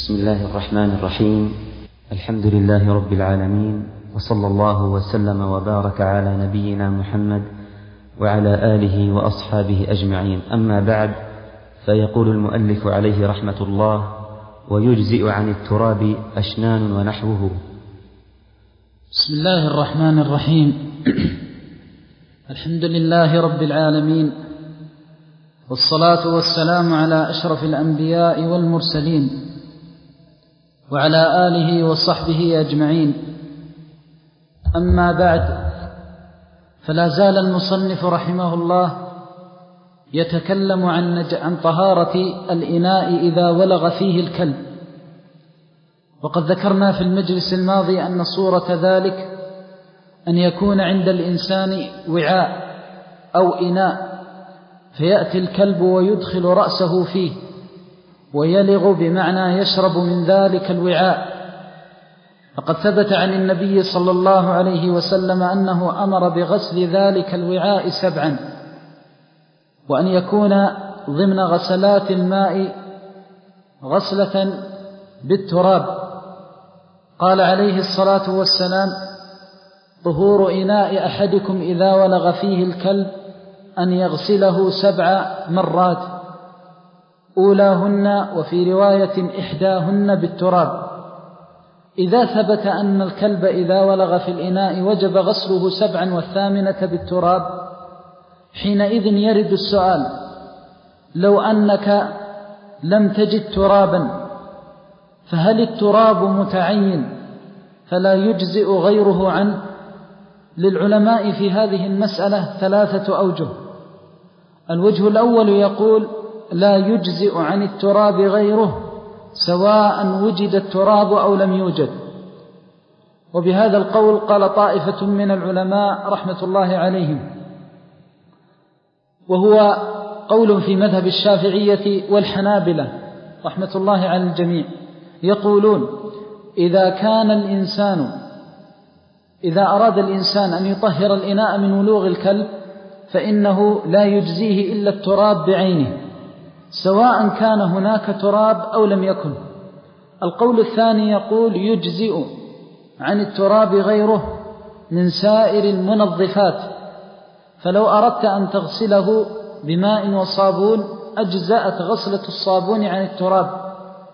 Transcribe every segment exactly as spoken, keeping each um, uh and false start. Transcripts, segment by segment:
بسم الله الرحمن الرحيم. الحمد لله رب العالمين، وصلى الله وسلم وبارك على نبينا محمد وعلى آله وأصحابه أجمعين. أما بعد، فيقول المؤلف عليه رحمة الله: ويجزئ عن التراب أشنان ونحوه. بسم الله الرحمن الرحيم. الحمد لله رب العالمين، والصلاة والسلام على أشرف الأنبياء والمرسلين وعلى آله وصحبه أجمعين. أما بعد، فلا زال المصنف رحمه الله يتكلم عن عن طهارة الإناء إذا ولغ فيه الكلب. وقد ذكرنا في المجلس الماضي أن صورة ذلك أن يكون عند الإنسان وعاء أو إناء، فيأتي الكلب ويدخل رأسه فيه ويلغ، بمعنى يشرب من ذلك الوعاء. فقد ثبت عن النبي صلى الله عليه وسلم أنه أمر بغسل ذلك الوعاء سبعا، وأن يكون ضمن غسلات الماء غسلة بالتراب. قال عليه الصلاة والسلام: طهور إناء أحدكم إذا ولغ فيه الكلب أن يغسله سبع مرات، أولاهن وفي رواية إحداهن بالتراب. إذا ثبت أن الكلب إذا ولغ في الإناء وجب غسله سبعا والثامنة بالتراب، حينئذ يرد السؤال: لو أنك لم تجد ترابا، فهل التراب متعين فلا يجزئ غيره عنه؟ للعلماء في هذه المسألة ثلاثة أوجه. الوجه الأول يقول: لا يجزئ عن التراب غيره سواء وجد التراب أو لم يوجد. وبهذا القول قال طائفة من العلماء رحمة الله عليهم، وهو قول في مذهب الشافعية والحنابلة رحمة الله على الجميع. يقولون: إذا كان الإنسان إذا أراد الإنسان أن يطهر الإناء من ولوغ الكلب، فإنه لا يجزيه إلا التراب بعينه، سواء كان هناك تراب أو لم يكن. القول الثاني يقول: يجزئ عن التراب غيره من سائر المنظفات، فلو أردت أن تغسله بماء وصابون أجزأت غسلة الصابون عن التراب،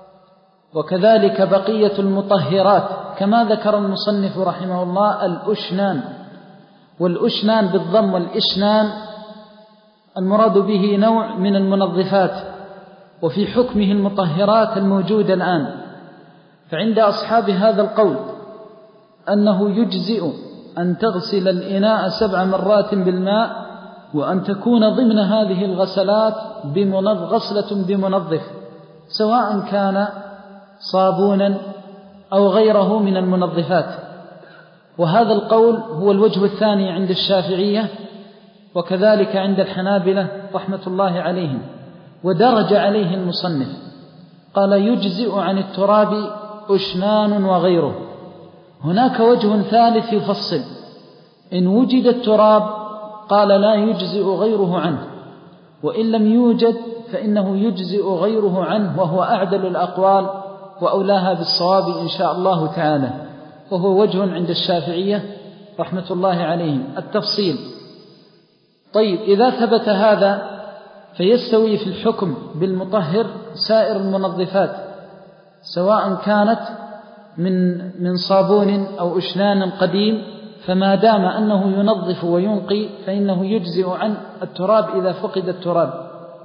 وكذلك بقية المطهرات، كما ذكر المصنف رحمه الله الأشنان. والأشنان بالضم، والإشنان المراد به نوع من المنظفات، وفي حكمه المطهرات الموجودة الآن. فعند أصحاب هذا القول أنه يجزئ أن تغسل الإناء سبع مرات بالماء، وأن تكون ضمن هذه الغسلات غسلة بمنظف، سواء كان صابونا أو غيره من المنظفات. وهذا القول هو الوجه الثاني عند الشافعية، وكذلك عند الحنابلة رحمة الله عليهم. ودرج عليه المصنف، قال: يجزئ عن التراب أشنان وغيره. هناك وجه ثالث يفصل: إن وجد التراب قال لا يجزئ غيره عنه، وإن لم يوجد فإنه يجزئ غيره عنه، وهو أعدل الأقوال وأولاها بالصواب إن شاء الله تعالى، وهو وجه عند الشافعية رحمة الله عليهم التفصيل. طيب، إذا ثبت هذا فيستوي في الحكم بالمطهر سائر المنظفات، سواء كانت من من صابون أو أشنان قديم، فما دام أنه ينظف وينقي فإنه يجزئ عن التراب إذا فقد التراب.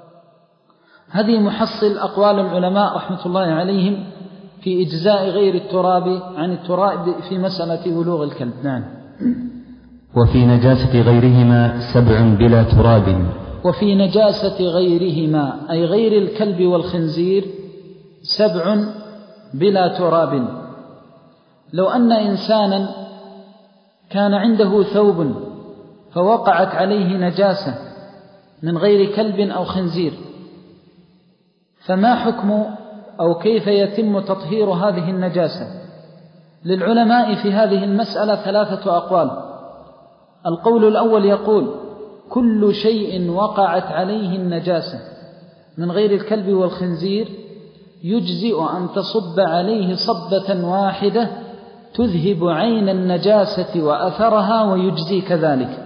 هذه محصل أقوال العلماء رحمة الله عليهم في إجزاء غير التراب عن التراب في مسألة ولوغ الكلب. نعم. وفي نجاسة غيرهما سبع بلا تراب. وفي نجاسة غيرهما أي غير الكلب والخنزير سبع بلا تراب. لو أن إنسانا كان عنده ثوب فوقعت عليه نجاسة من غير كلب أو خنزير، فما حكم أو كيف يتم تطهير هذه النجاسة؟ للعلماء في هذه المسألة ثلاثة أقوال. القول الأول يقول: كل شيء وقعت عليه النجاسة من غير الكلب والخنزير يجزئ أن تصب عليه صبة واحدة تذهب عين النجاسة وأثرها ويجزي كذلك.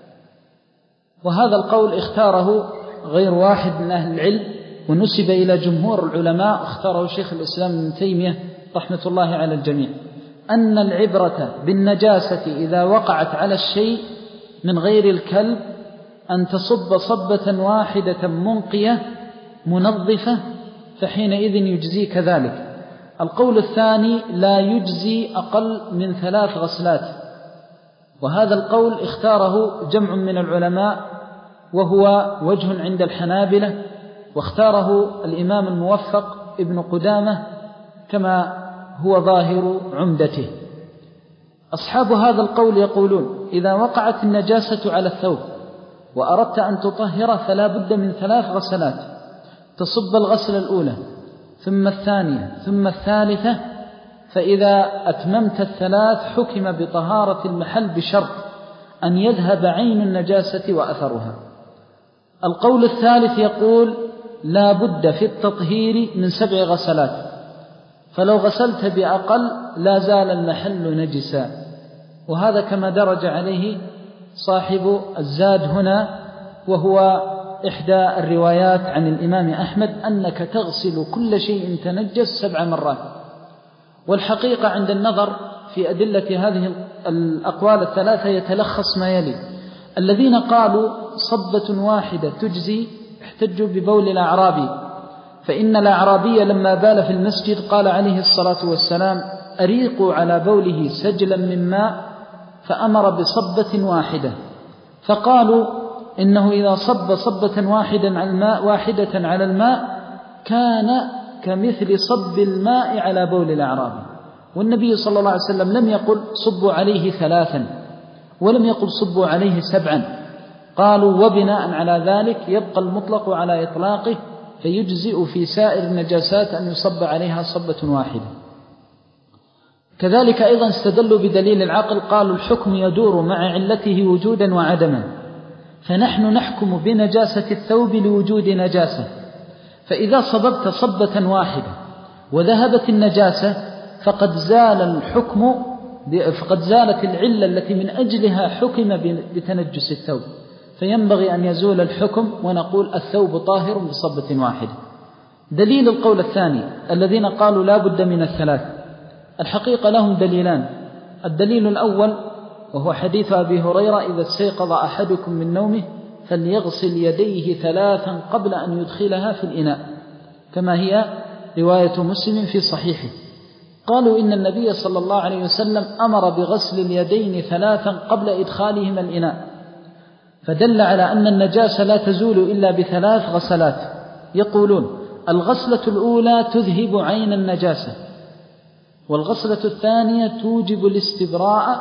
وهذا القول اختاره غير واحد من أهل العلم ونسب إلى جمهور العلماء، اختاره شيخ الإسلام ابن تيمية رحمة الله على الجميع، أن العبرة بالنجاسة إذا وقعت على الشيء من غير الكلب أن تصب صبة واحدة منقية منظفة فحينئذ يجزي كذلك. القول الثاني لا يجزي أقل من ثلاث غسلات، وهذا القول اختاره جمع من العلماء وهو وجه عند الحنابلة، واختاره الإمام الموفق ابن قدامة كما هو ظاهر عمدته. أصحاب هذا القول يقولون إذا وقعت النجاسة على الثوب وأردت أن تطهره فلا بد من ثلاث غسلات، تصب الغسلة الأولى ثم الثانية ثم الثالثة، فإذا أتممت الثلاث حكم بطهارة المحل بشرط أن يذهب عين النجاسة وأثرها. القول الثالث يقول لا بد في التطهير من سبع غسلات، فلو غسلت بأقل لا زال المحل نجسا، وهذا كما درج عليه صاحب الزاد هنا، وهو إحدى الروايات عن الإمام أحمد أنك تغسل كل شيء تنجس سبع مرات. والحقيقة عند النظر في أدلة هذه الأقوال الثلاثة يتلخص ما يلي: الذين قالوا صبة واحدة تجزي احتجوا ببول الأعرابي، فإن الأعرابي لما بال في المسجد قال عليه الصلاة والسلام أريقوا على بوله سجلا من ماء، فأمر بصبة واحدة، فقالوا إنه إذا صب صبة واحدة على الماء واحدة على الماء كان كمثل صب الماء على بول الأعرابي. والنبي صلى الله عليه وسلم لم يقل صبوا عليه ثلاثا ولم يقل صبوا عليه سبعا، قالوا وبناء على ذلك يبقى المطلق على إطلاقه، فيجزئ في سائر النجاسات أن يصب عليها صبة واحدة. كذلك أيضا استدلوا بدليل العقل، قالوا الحكم يدور مع علته وجودا وعدما، فنحن نحكم بنجاسة الثوب لوجود نجاسة، فإذا صببت صبة واحدة وذهبت النجاسة فقد زال الحكم، فقد زالت العلة التي من أجلها حكم بتنجس الثوب، فينبغي أن يزول الحكم ونقول الثوب طاهر بصبة واحدة. دليل القول الثاني الذين قالوا لا بد من الثلاث، الحقيقة لهم دليلان. الدليل الأول وهو حديث أبي هريرة إذا استيقظ أحدكم من نومه فليغسل يديه ثلاثا قبل أن يدخلها في الإناء، كما هي رواية مسلم في صحيحه. قالوا إن النبي صلى الله عليه وسلم أمر بغسل اليدين ثلاثا قبل إدخالهما الإناء، فدل على أن النجاسة لا تزول إلا بثلاث غسلات. يقولون الغسلة الأولى تذهب عين النجاسة، والغسلة الثانية توجب الاستبراء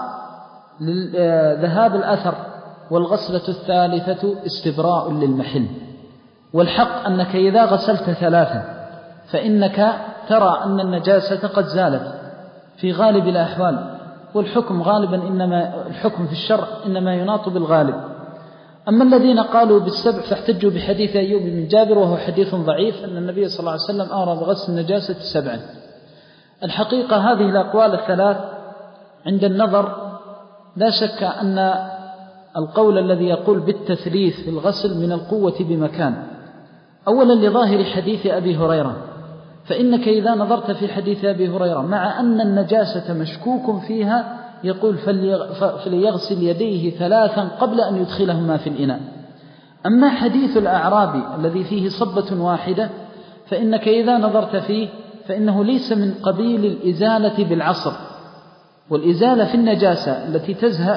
لذهاب الأثر، والغسلة الثالثة استبراء للمحل. والحق أنك إذا غسلت ثلاثة فإنك ترى أن النجاسة قد زالت في غالب الأحوال، والحكم غالبا إنما الحكم في الشرع إنما يناط بالغالب. أما الذين قالوا بالسبع فاحتجوا بحديث أيوب بن جابر وهو حديث ضعيف أن النبي صلى الله عليه وسلم أمر بغسل النجاسة سبعا. الحقيقة هذه الأقوال الثلاث عند النظر لا شك أن القول الذي يقول بالتثليث في الغسل من القوة بمكان. أولا لظاهر حديث أبي هريرة، فإنك إذا نظرت في حديث أبي هريرة مع أن النجاسة مشكوك فيها يقول فليغسل يديه ثلاثا قبل أن يدخلهما في الإناء. أما حديث الأعرابي الذي فيه صبة واحدة فإنك إذا نظرت فيه فإنه ليس من قبيل الإزالة بالعصر، والإزالة في النجاسة التي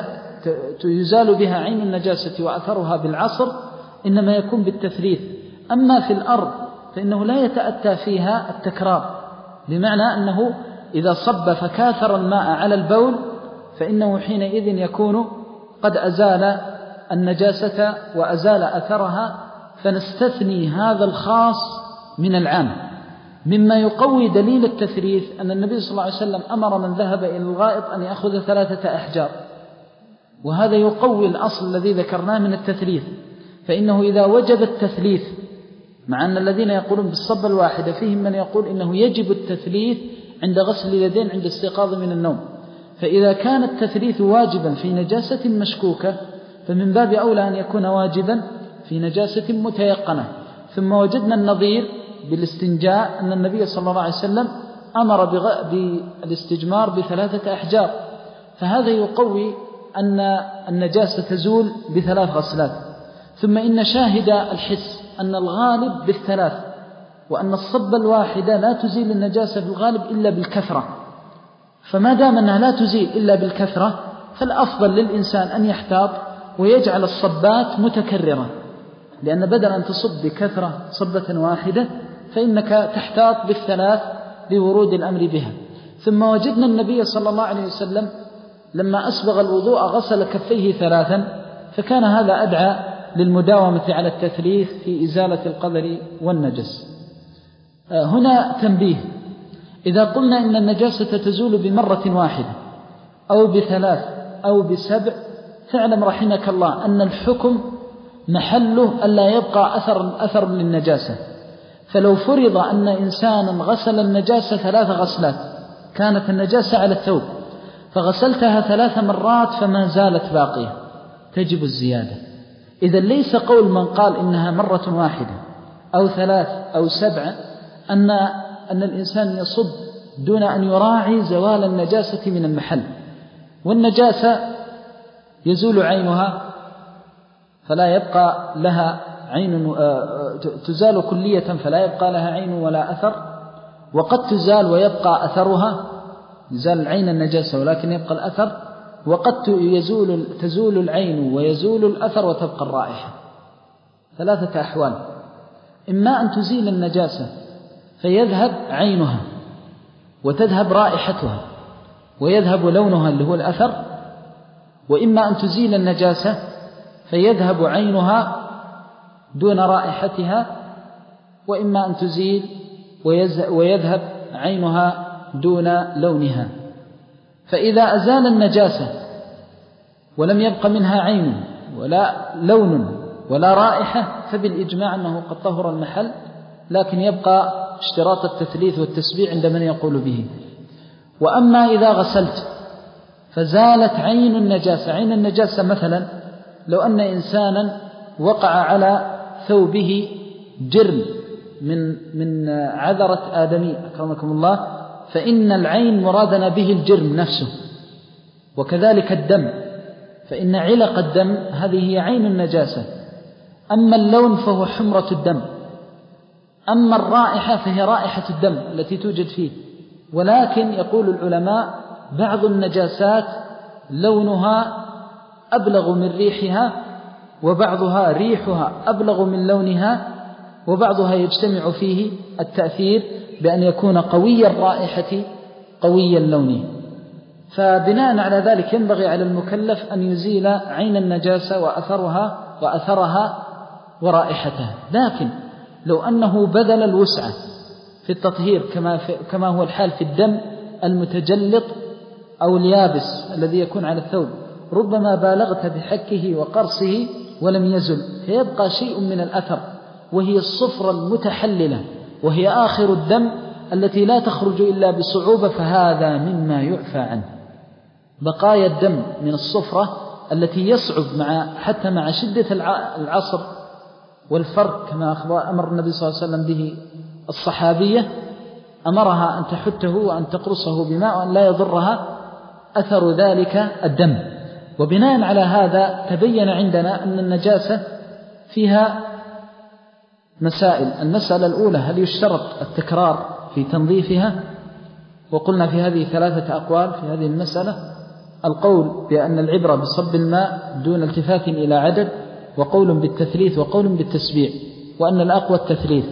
يزال بها عين النجاسة وأثرها بالعصر إنما يكون بالتثليث. أما في الأرض فإنه لا يتأتى فيها التكرار، بمعنى أنه إذا صب فكاثر الماء على البول فإنه حينئذ يكون قد أزال النجاسة وأزال أثرها، فنستثني هذا الخاص من العام. مما يقوي دليل التثليث أن النبي صلى الله عليه وسلم أمر من ذهب إلى الغائط أن يأخذ ثلاثة أحجار، وهذا يقوي الأصل الذي ذكرناه من التثليث، فإنه إذا وجب التثليث مع أن الذين يقولون بالصبة الواحدة فيهم من يقول إنه يجب التثليث عند غسل اليدين عند استيقاظ من النوم. فإذا كان التثليث واجبا في نجاسة مشكوكة فمن باب أولى أن يكون واجبا في نجاسة متيقنة. ثم وجدنا النظير بالاستنجاء أن النبي صلى الله عليه وسلم أمر بالاستجمار بثلاثة أحجار، فهذا يقوي أن النجاسة تزول بثلاث غسلات. ثم إن شاهد الحس أن الغالب بالثلاث، وأن الصبة الواحدة لا تزيل النجاسة في الغالب إلا بالكثرة، فما دام أنها لا تزيل إلا بالكثرة فالأفضل للإنسان أن يحتاط ويجعل الصبات متكررة، لأن بدل أن تصب بكثرة صبة واحدة فإنك تحتاط بالثلاث لورود الأمر بها. ثم وجدنا النبي صلى الله عليه وسلم لما أسبغ الوضوء غسل كفيه ثلاثا، فكان هذا أدعى للمداومة على التثليث في إزالة القذر والنجس. هنا تنبيه: إذا قلنا إن النجاسة تزول بمرة واحدة أو بثلاث أو بسبع، فاعلم رحمك الله أن الحكم محله ألا يبقى أثر, أثر للنجاسة. فلو فرض أن إنسانا غسل النجاسة ثلاث غسلات، كانت النجاسة على الثوب فغسلتها ثلاث مرات فما زالت باقية، تجب الزيادة. إذا ليس قول من قال إنها مرة واحدة أو ثلاث أو سبعة أن, أن الإنسان يصب دون أن يراعي زوال النجاسة من المحل. والنجاسة يزول عينها فلا يبقى لها عين، تزال كلية فلا يبقى لها عين ولا أثر، وقد تزال ويبقى أثرها، يزال العين النجاسة ولكن يبقى الأثر، وقد يزول تزول العين ويزول الأثر وتبقى الرائحة. ثلاثة أحوال: إما أن تزيل النجاسة فيذهب عينها وتذهب رائحتها ويذهب لونها اللي هو الأثر، وإما أن تزيل النجاسة فيذهب عينها دون رائحتها، وإما أن تزيل ويذهب عينها دون لونها. فإذا أزال النجاسة ولم يبق منها عين ولا لون ولا رائحة فبالإجماع أنه قد طهر المحل، لكن يبقى اشتراط التثليث والتسبيع عند من يقول به. وأما إذا غسلت فزالت عين النجاسة، عين النجاسة مثلا لو أن إنسانا وقع على ثوبه جرم من من عذرة آدمي أكرمكم الله، فإن العين مرادنا به الجرم نفسه، وكذلك الدم، فإن علق الدم هذه هي عين النجاسة. أما اللون فهو حمرة الدم، أما الرائحة فهي رائحة الدم التي توجد فيه. ولكن يقول العلماء بعض النجاسات لونها أبلغ من ريحها، وبعضها ريحها أبلغ من لونها، وبعضها يجتمع فيه التأثير بأن يكون قوي الرائحة قوي اللون. فبناء على ذلك ينبغي على المكلف أن يزيل عين النجاسة وأثرها وأثرها ورائحتها. لكن لو أنه بذل الوسعة في التطهير كما, في كما هو الحال في الدم المتجلط أو اليابس الذي يكون على الثوب، ربما بالغت بحكه وقرصه ولم يزل، فيبقى شيء من الأثر وهي الصفرة المتحللة، وهي آخر الدم التي لا تخرج إلا بصعوبة، فهذا مما يعفى عنه. بقايا الدم من الصفرة التي يصعب مع حتى مع شدة العصر والفرق، كما أخبر أمر النبي صلى الله عليه وسلم به الصحابية، أمرها أن تحته وأن تقرصه بماء وأن لا يضرها أثر ذلك الدم. وبناء على هذا تبين عندنا أن النجاسة فيها مسائل. المسألة الأولى: هل يشترط التكرار في تنظيفها؟ وقلنا في هذه ثلاثة أقوال في هذه المسألة: القول بأن العبرة بصب الماء دون التفات إلى عدد، وقول بالتثليث، وقول بالتسبيع، وأن الأقوى التثليث.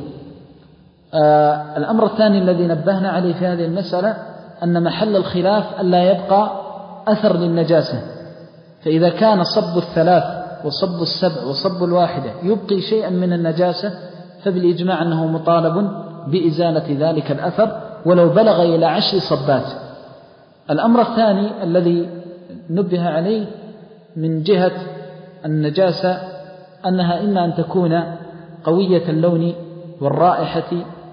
آه الأمر الثاني الذي نبهنا عليه في هذه المسألة أن محل الخلاف ألا يبقى أثر للنجاسة، فإذا كان صب الثلاث وصب السبع وصب الواحدة يبقي شيئا من النجاسة فبالإجماع أنه مطالب بإزالة ذلك الأثر ولو بلغ إلى عشر صبات. الأمر الثاني الذي نبه عليه من جهة النجاسة أنها إما أن تكون قوية اللون والرائحة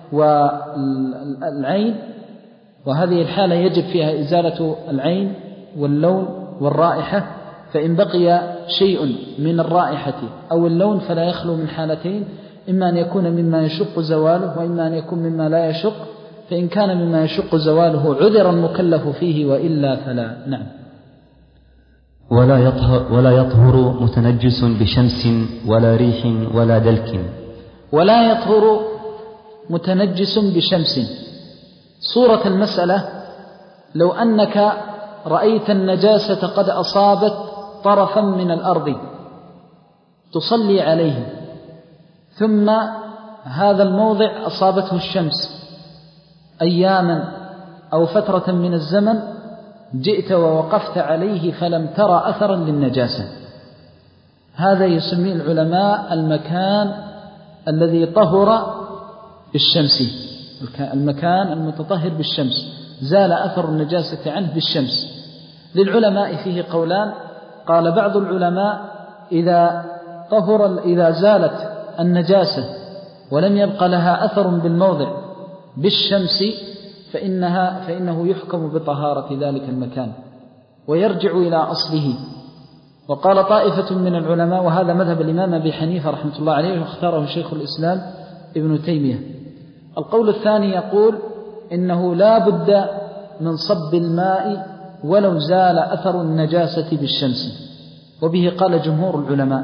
والعين، وهذه الحالة يجب فيها إزالة العين واللون والرائحة، فإن بقي شيء من الرائحة أو اللون فلا يخلو من حالتين: إما أن يكون مما يشق زواله، وإما أن يكون مما لا يشق، فإن كان مما يشق زواله عذر المكلف فيه، وإلا فلا. نعم. ولا يطهر, ولا يطهر متنجس بشمس ولا ريح ولا دلك. ولا يطهر متنجس بشمس. صورة المسألة: لو أنك رأيت النجاسة قد أصابت طرفا من الأرض تصلي عليه، ثم هذا الموضع أصابته الشمس أياما أو فترة من الزمن، جئت ووقفت عليه فلم ترى أثرا للنجاسة، هذا يسميه العلماء المكان الذي طهر بالشمس، المكان المتطهر بالشمس، زال أثر النجاسة عنه بالشمس. للعلماء فيه قولان: قال بعض العلماء إذا طهر إذا زالت النجاسة ولم يبق لها أثر بالموضع بالشمس فإنها فإنه يحكم بطهارة ذلك المكان ويرجع إلى أصله. وقال طائفة من العلماء، وهذا مذهب الإمام أبي حنيفة رحمة الله عليه واختاره شيخ الإسلام ابن تيمية، القول الثاني يقول إنه لا بد من صب الماء ولو زال أثر النجاسة بالشمس، وبه قال جمهور العلماء.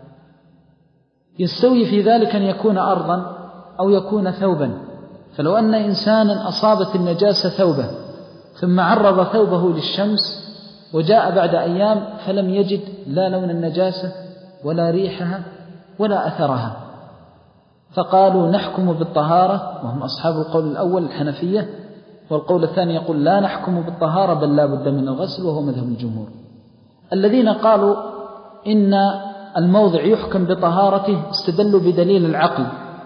يستوي في ذلك أن يكون أرضا أو يكون ثوبا، فلو أن إنسانا أصابت النجاسة ثوبه ثم عرض ثوبه للشمس وجاء بعد أيام فلم يجد لا لون النجاسة ولا ريحها ولا أثرها، فقالوا نحكم بالطهارة، وهم أصحاب القول الأول الحنفية، والقول الثاني يقول لا نحكم بالطهارة بل لا بد من الغسل، وهو مذهب الجمهور. الذين قالوا إن الموضع يحكم بطهارته استدلوا بدليل العقل،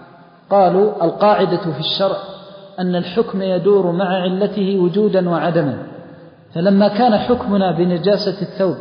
قالوا القاعدة في الشرع أن الحكم يدور مع علته وجودا وعدما، فلما كان حكمنا بنجاسة الثوب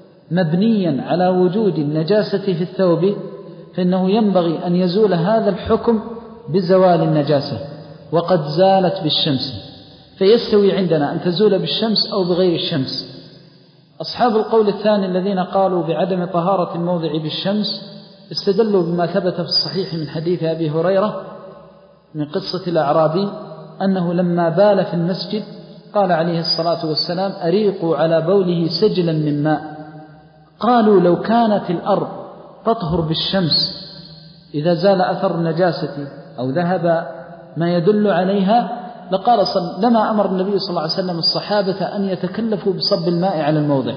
مبنيا على وجود النجاسة في الثوب فإنه ينبغي أن يزول هذا الحكم بزوال النجاسة، وقد زالت بالشمس، فيستوي عندنا أن تزول بالشمس أو بغير الشمس. أصحاب القول الثاني الذين قالوا بعدم طهارة الموضع بالشمس استدلوا بما ثبت في الصحيح من حديث أبي هريرة من قصة الأعرابي أنه لما بال في المسجد قال عليه الصلاة والسلام أريقوا على بوله سجلا من ماء. قالوا لو كانت الأرض تطهر بالشمس إذا زال أثر النجاسة أو ذهب ما يدل عليها لقال صل... لما أمر النبي صلى الله عليه وسلم الصحابة أن يتكلفوا بصب الماء على الموضع.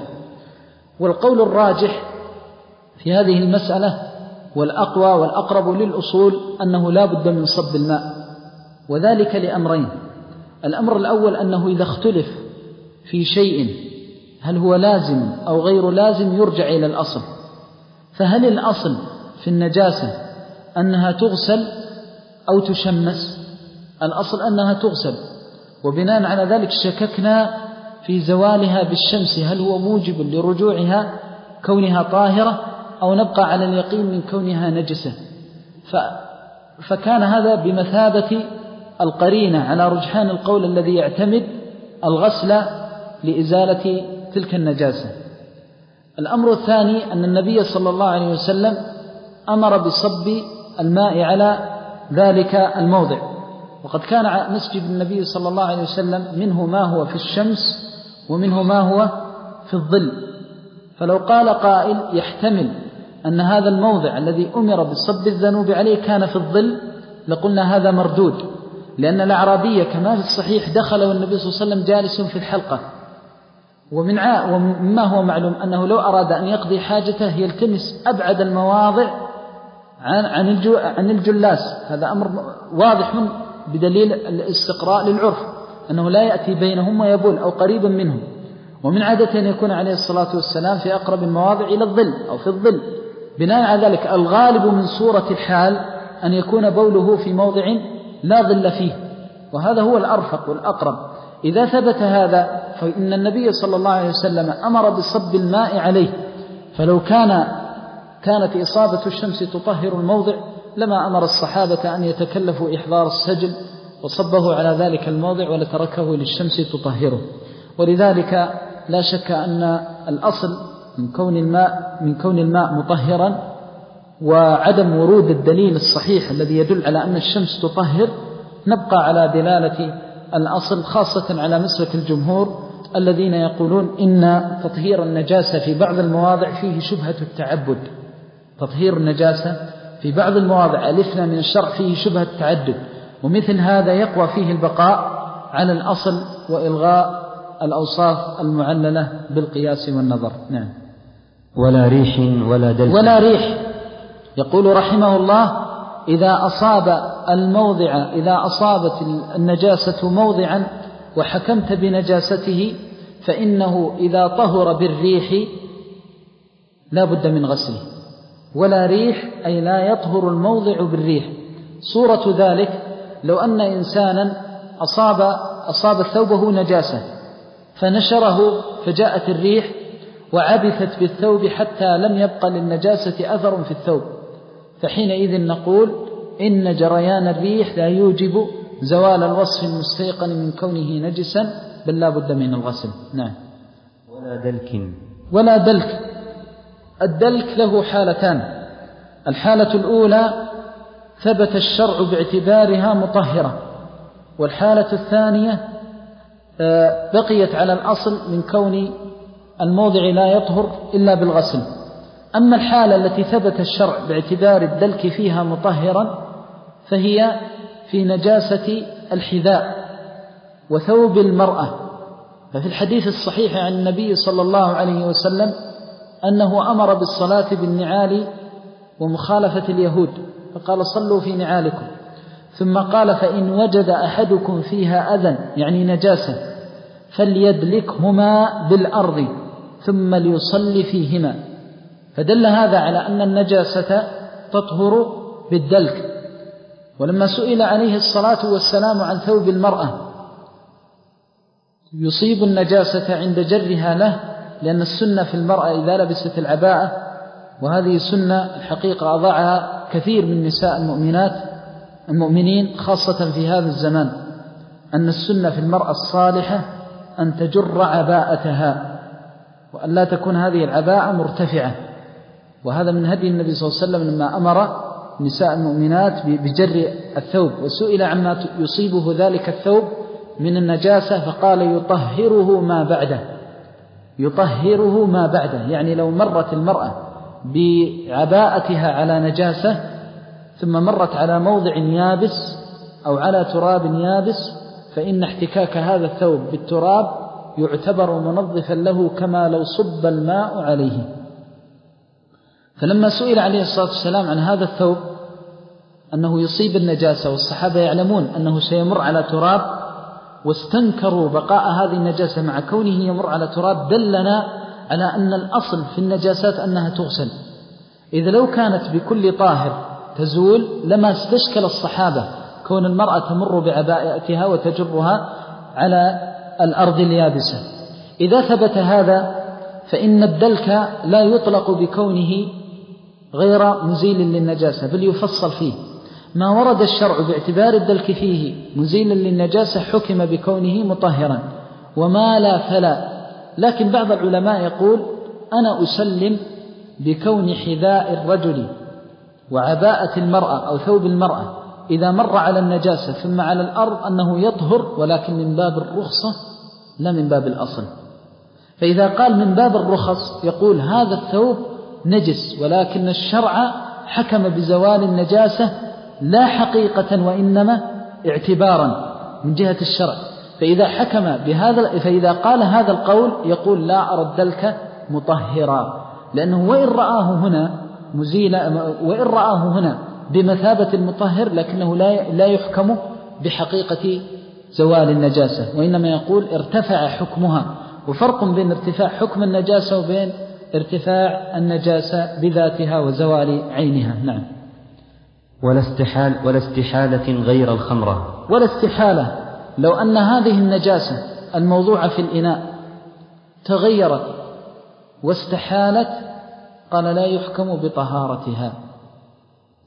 والقول الراجح في هذه المسألة والأقوى والأقرب للأصول أنه لا بد من صب الماء، وذلك لأمرين: الأمر الأول أنه إذا اختلف في شيء هل هو لازم أو غير لازم يرجع إلى الأصل، فهل الأصل في النجاسة أنها تغسل أو تشمس؟ الأصل أنها تغسل، وبناء على ذلك شككنا في زوالها بالشمس هل هو موجب لرجوعها كونها طاهرة أو نبقى على اليقين من كونها نجسة، ف... فكان هذا بمثابة القرينة على رجحان القول الذي يعتمد الغسل لإزالة تلك النجاسة. الأمر الثاني أن النبي صلى الله عليه وسلم أمر بصب الماء على ذلك الموضع، وقد كان مسجد النبي صلى الله عليه وسلم منه ما هو في الشمس ومنه ما هو في الظل، فلو قال قائل يحتمل أن هذا الموضع الذي أمر بصب الذنوب عليه كان في الظل لقلنا هذا مردود، لأن الأعرابية كما في الصحيح دخل والنبي صلى الله عليه وسلم جالس في الحلقة، ومن ومما هو معلوم أنه لو أراد أن يقضي حاجته يلتمس أبعد المواضع عن عن الجلاس، هذا أمر واضح من بدليل الاستقراء للعرف أنه لا يأتي بينهم ويبول أو قريبا منهم، ومن عادته أن يكون عليه الصلاة والسلام في أقرب المواضع إلى الظل أو في الظل. بناء على ذلك الغالب من صورة الحال أن يكون بوله في موضع لا ظل فيه، وهذا هو الأرفق والأقرب. إذا ثبت هذا فإن النبي صلى الله عليه وسلم أمر بصب الماء عليه، فلو كان كانت إصابة الشمس تطهر الموضع لما أمر الصحابة أن يتكلفوا إحضار السجل وصبه على ذلك الموضع ولتركه للشمس تطهره. ولذلك لا شك أن الأصل من كون الماء من كون الماء مطهرا وعدم ورود الدليل الصحيح الذي يدل على أن الشمس تطهر، نبقى على دلالة الأصل، خاصة على مسلك الجمهور الذين يقولون إن تطهير النجاسة في بعض المواضع فيه شبهة التعبد. تطهير النجاسة في بعض المواضع ألفنا من الشرع فيه شبهة التعدد، ومثل هذا يقوى فيه البقاء على الأصل وإلغاء الأوصاف المعللة بالقياس والنظر. نعم. ولا ريح ولا دلك ولا ريح. يقول رحمه الله: إذا أصاب الموضع إذا أصابت النجاسة موضعا وحكمت بنجاسته فإنه إذا طهر بالريح لا بد من غسله. ولا ريح أي لا يطهر الموضع بالريح. صورة ذلك لو أن إنسانا أصاب أصاب ثوبه نجاسة فنشره فجاءت الريح وعبثت بالثوب حتى لم يبق للنجاسة أثر في الثوب، فحينئذ نقول إن جريان الريح لا يوجب زوال الوصف المستيقن من كونه نجسا، بل لا بد من الغسل. نعم. ولا دلك ولا دلك. الدلك له حالتان: الحالة الأولى ثبت الشرع باعتبارها مطهرة، والحالة الثانية بقيت على الأصل من كون الموضع لا يطهر إلا بالغسل. أما الحالة التي ثبت الشرع باعتبار الدلك فيها مطهرا فهي في نجاسة الحذاء وثوب المرأة. ففي الحديث الصحيح عن النبي صلى الله عليه وسلم أنه أمر بالصلاة بالنعال ومخالفة اليهود، فقال: صلوا في نعالكم. ثم قال: فإن وجد أحدكم فيها أذى يعني نجاسة فليدلكهما بالأرض ثم ليصلي فيهما. فدل هذا على أن النجاسة تطهر بالدلك. ولما سئل عليه الصلاة والسلام عن ثوب المرأة يصيب النجاسة عند جرها له، لأن السنة في المرأة إذا لبست العباءة، وهذه سنة الحقيقة أضاعها كثير من نساء المؤمنات المؤمنين خاصة في هذا الزمان، أن السنة في المرأة الصالحة أن تجر عباءتها وأن لا تكون هذه العباءة مرتفعة. وهذا من هدي النبي صلى الله عليه وسلم لما أمر نساء المؤمنات بجر الثوب، وسئل عما يصيبه ذلك الثوب من النجاسة فقال: يطهره ما بعده. يطهره ما بعده يعني لو مرت المرأة بعباءتها على نجاسة ثم مرت على موضع يابس أو على تراب يابس فإن احتكاك هذا الثوب بالتراب يعتبر منظفا له كما لو صب الماء عليه. فلما سئل عليه الصلاة والسلام عن هذا الثوب أنه يصيب النجاسة والصحابة يعلمون أنه سيمر على تراب واستنكروا بقاء هذه النجاسة مع كونه يمر على تراب، دلنا على أن الأصل في النجاسات أنها تغسل. إذا لو كانت بكل طاهر تزول لما استشكل الصحابة كون المرأة تمر بعباءتها وتجرها على الأرض اليابسة. إذا ثبت هذا فإن الدلك لا يطلق بكونه غير مزيل للنجاسة، بل يفصل فيه. ما ورد الشرع باعتبار الدلك فيه مزيلا للنجاسة حكم بكونه مطهرا، وما لا فلا. لكن بعض العلماء يقول: أنا أسلم بكون حذاء الرجل وعباءة المرأة أو ثوب المرأة إذا مر على النجاسة ثم على الأرض أنه يطهر، ولكن من باب الرخصة لا من باب الأصل. فإذا قال من باب الرخص يقول هذا الثوب نجس، ولكن الشرع حكم بزوال النجاسة لا حقيقة وإنما اعتبارا من جهة الشرع. فإذا حكم بهذا فإذا قال هذا القول يقول: لا أرى الدلك مطهرا، لأنه وإن رآه هنا مزيلا وإن رآه هنا بمثابة المطهر لكنه لا يحكم بحقيقة زوال النجاسة، وإنما يقول ارتفع حكمها. وفرق بين ارتفاع حكم النجاسة وبين ارتفاع النجاسة بذاتها وزوال عينها. نعم. ولا استحال ولا استحالة غير الخمرة. ولا استحالة لو أن هذه النجاسة الموضوعة في الإناء تغيرت واستحالت قال لا يحكم بطهارتها.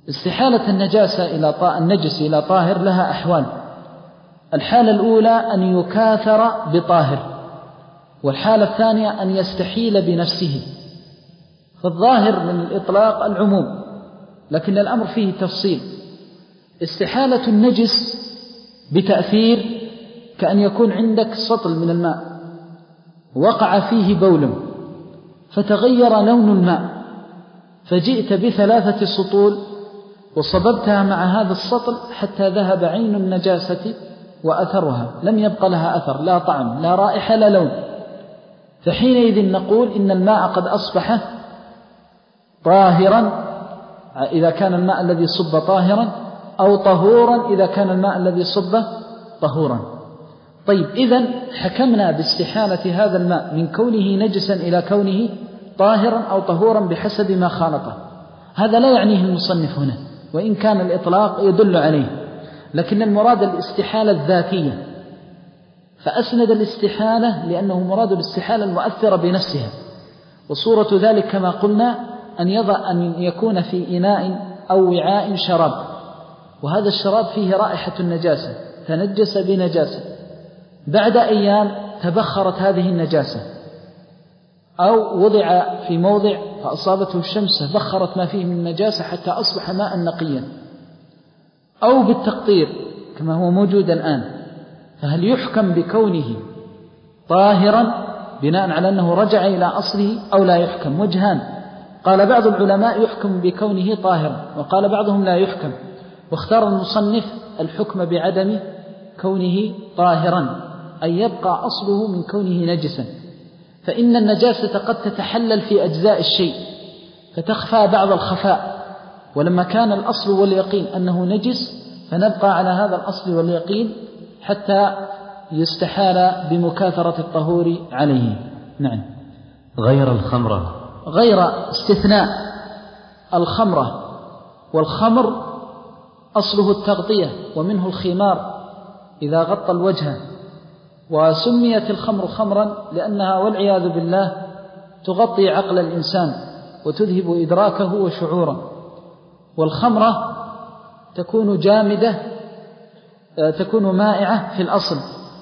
استحالة النجاسة إلى طا... النجس إلى طاهر لها أحوال. الحالة الأولى أن يكاثر بطاهر، والحالة الثانية أن يستحيل بنفسه. فالظاهر من الإطلاق العموم، لكن الأمر فيه تفصيل. استحالة النجس بتأثير كأن يكون عندك سطل من الماء وقع فيه بول فتغير لون الماء، فجئت بثلاثة سطول وصببتها مع هذا السطل حتى ذهب عين النجاسة وأثرها، لم يبق لها أثر، لا طعم لا رائحة لا لون. فحينئذ نقول إن الماء قد أصبح طاهرا إذا كان الماء الذي صب طاهرا، أو طهورا إذا كان الماء الذي صب طهورا. طيب، إذن حكمنا باستحالة هذا الماء من كونه نجسا إلى كونه طاهرا أو طهورا بحسب ما خالطه. هذا لا يعنيه المصنف هنا، وإن كان الإطلاق يدل عليه، لكن المراد الاستحالة الذاتية، فأسند الاستحالة لأنه مراد الاستحالة المؤثرة بنفسها. وصورة ذلك كما قلنا أن يضع أن يكون في إناء أو وعاء شراب، وهذا الشراب فيه رائحة النجاسة، تنجس بنجاسة، بعد أيام تبخرت هذه النجاسة، أو وضع في موضع فأصابته الشمس بخرت ما فيه من نجاسة حتى أصبح ماء نقيا، أو بالتقطير كما هو موجود الآن. فهل يحكم بكونه طاهرا بناء على أنه رجع إلى أصله أو لا يحكم؟ وجهان، قال بعض العلماء يحكم بكونه طاهرا، وقال بعضهم لا يحكم، واختار المصنف الحكم بعدم كونه طاهرا، أي يبقى أصله من كونه نجسا. فإن النجاسة قد تتحلل في أجزاء الشيء فتخفى بعض الخفاء، ولما كان الأصل واليقين أنه نجس فنبقى على هذا الأصل واليقين حتى يستحال بمكاثرة الطهور عليه. نعم. غير الخمرة، غير استثناء الخمرة، والخمر أصله التغطية، ومنه الخمار إذا غطى الوجه. وسميت الخمر خمرا لأنها والعياذ بالله تغطي عقل الإنسان وتذهب إدراكه وشعوره. والخمرة تكون جامدة، تكون مائعة في الأصل،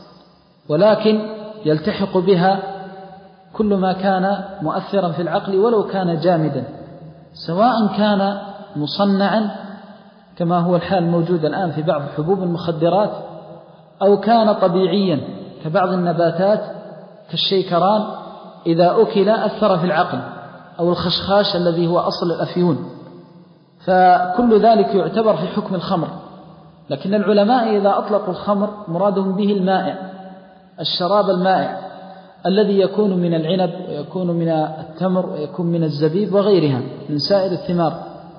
ولكن يلتحق بها كل ما كان مؤثرا في العقل ولو كان جامدا، سواء كان مصنعا كما هو الحال موجود الآن في بعض حبوب المخدرات، أو كان طبيعيا كبعض النباتات كالشيكران إذا أكل أثر في العقل، أو الخشخاش الذي هو أصل الأفيون، فكل ذلك يعتبر في حكم الخمر. لكن العلماء إذا أطلقوا الخمر مرادهم به المائع، الشراب المائع الذي يكون من العنب ويكون من التمر ويكون من الزبيب وغيرها من سائر الثمار.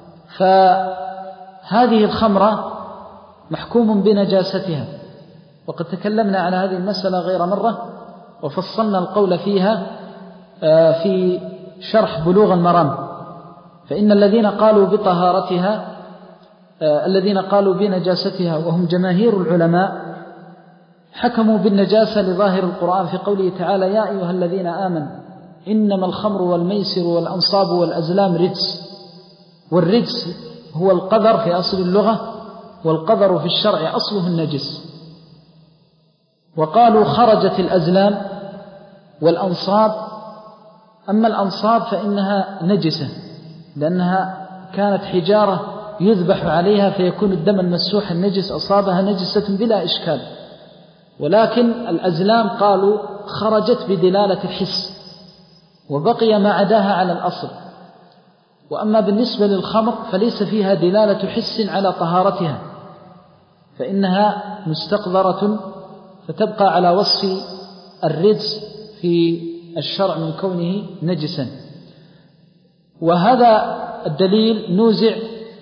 فهذه الخمرة محكوم بنجاستها، وقد تكلمنا على هذه المسألة غير مرة وفصلنا القول فيها في شرح بلوغ المرام. فإن الذين قالوا بطهارتها الذين قالوا بنجاستها وهم جماهير العلماء حكموا بالنجاسة لظاهر القرآن في قوله تعالى: يا أيها الذين آمنوا إنما الخمر والميسر والأنصاب والأزلام رجس. والرجس هو القذر في أصل اللغة، والقذر في الشرع أصله النجس. وقالوا خرجت الأزلام والأنصاب، أما الأنصاب فإنها نجسة لأنها كانت حجارة يذبح عليها فيكون الدم المسوح النجس أصابها نجسة بلا إشكال. ولكن الأزلام قالوا خرجت بدلالة الحس وبقي ما عداها على الأصل. وأما بالنسبة للخمر فليس فيها دلالة حس على طهارتها، فإنها مستقذرة فتبقى على وصف الرجس في الشرع من كونه نجسا. وهذا الدليل نوزع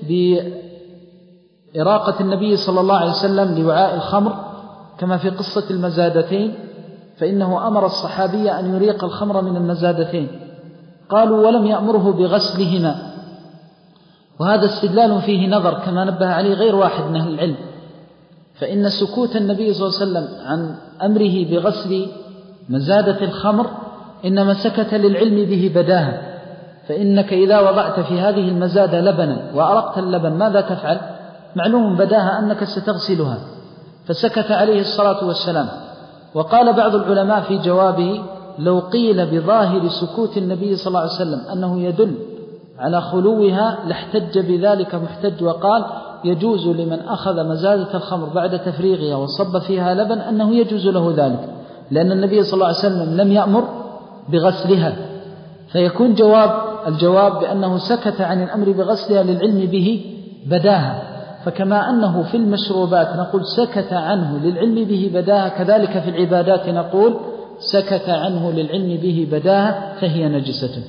بإراقة النبي صلى الله عليه وسلم لوعاء الخمر كما في قصة المزادتين، فإنه أمر الصحابي أن يريق الخمر من المزادتين، قالوا ولم يأمره بغسلهما. وهذا استدلال فيه نظر كما نبه عليه غير واحد من أهل العلم، فإن سكوت النبي صلى الله عليه وسلم عن أمره بغسل مزادة الخمر إنما سكت للعلم به بداهة، فإنك إذا وضعت في هذه المزادة لبنا وأرقت اللبن ماذا تفعل؟ معلوم بداها أنك ستغسلها، فسكت عليه الصلاة والسلام. وقال بعض العلماء في جوابه: لو قيل بظاهر سكوت النبي صلى الله عليه وسلم أنه يدل على خلوها لاحتج بذلك محتج وقال: يجوز لمن أخذ مزادة الخمر بعد تفريغها وصب فيها لبن أنه يجوز له ذلك، لأن النبي صلى الله عليه وسلم لم يأمر بغسلها. فيكون جواب الجواب بأنه سكت عن الأمر بغسلها للعلم به بداها. فكما أنه في المشروبات نقول سكت عنه للعلم به بداها، كذلك في العبادات نقول سكت عنه للعلم به بداها فهي نجسة.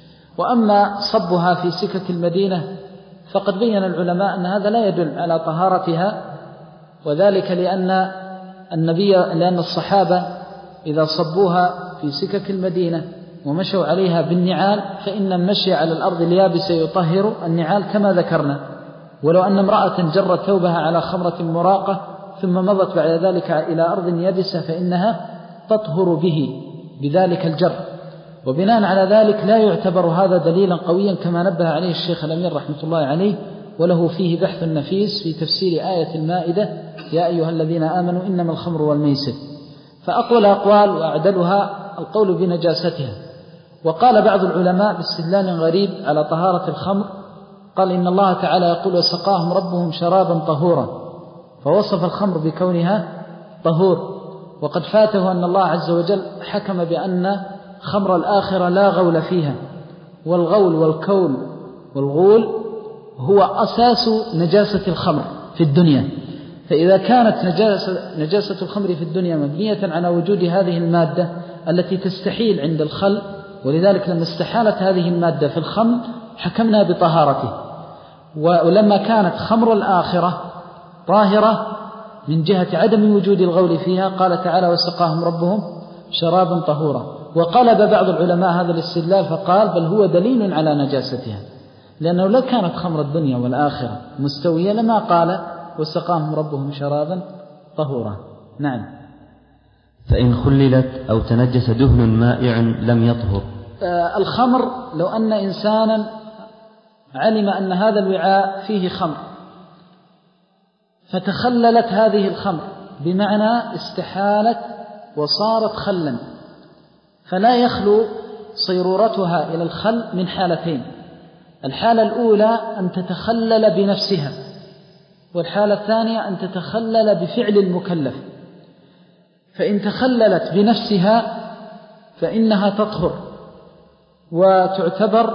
وأما صبها في سكك المدينة فقد بين العلماء أن هذا لا يدل على طهارتها، وذلك لأن النبي لأن الصحابة إذا صبوها في سكك المدينة ومشوا عليها بالنعال فإن المشي على الأرض اليابسة يطهر النعال كما ذكرنا. ولو أن امرأة جرت ثوبها على خمرة مراقة ثم مضت بعد ذلك إلى أرض يابسة فإنها تطهر به بذلك الجر. وبناء على ذلك لا يعتبر هذا دليلا قويا كما نبه عليه الشيخ الأمير رحمة الله عليه، وله فيه بحث نفيس في تفسير آية المائدة: يا أيها الذين آمنوا إنما الخمر والميسر. فأقوى الأقوال وأعدلها القول بنجاستها. وقال بعض العلماء باستدلال غريب على طهارة الخمر، قال: إن الله تعالى يقول: وسقاهم ربهم شرابا طهورا، فوصف الخمر بكونها طهور. وقد فاته أن الله عز وجل حكم بأن خمر الآخرة لا غول فيها، والغول والكول والغول هو أساس نجاسة الخمر في الدنيا. فإذا كانت نجاسة, نجاسة الخمر في الدنيا مبنية على وجود هذه المادة التي تستحيل عند الخل، ولذلك لما استحالت هذه المادة في الخمر حكمنا بطهارته. ولما كانت خمر الآخرة طاهرة من جهة عدم وجود الغول فيها قال تعالى: وسقاهم ربهم شرابا طهورا. وقلب بعض العلماء هذا الاستدلال فقال: بل هو دليل على نجاستها، لأنه لو كانت خمر الدنيا والآخرة مستوية لما قال: وسقاهم ربهم شرابا طهورا. نعم. فإن خللت أو تنجس دهن مائع لم يطهر. آه الخمر لو أن إنسانا علم أن هذا الوعاء فيه خمر فتخللت هذه الخمر بمعنى استحالت وصارت خلا، فلا يخلو صيرورتها إلى الخل من حالتين: الحالة الأولى أن تتخلل بنفسها، والحالة الثانية أن تتخلل بفعل المكلف. فإن تخللت بنفسها فإنها تطهر وتعتبر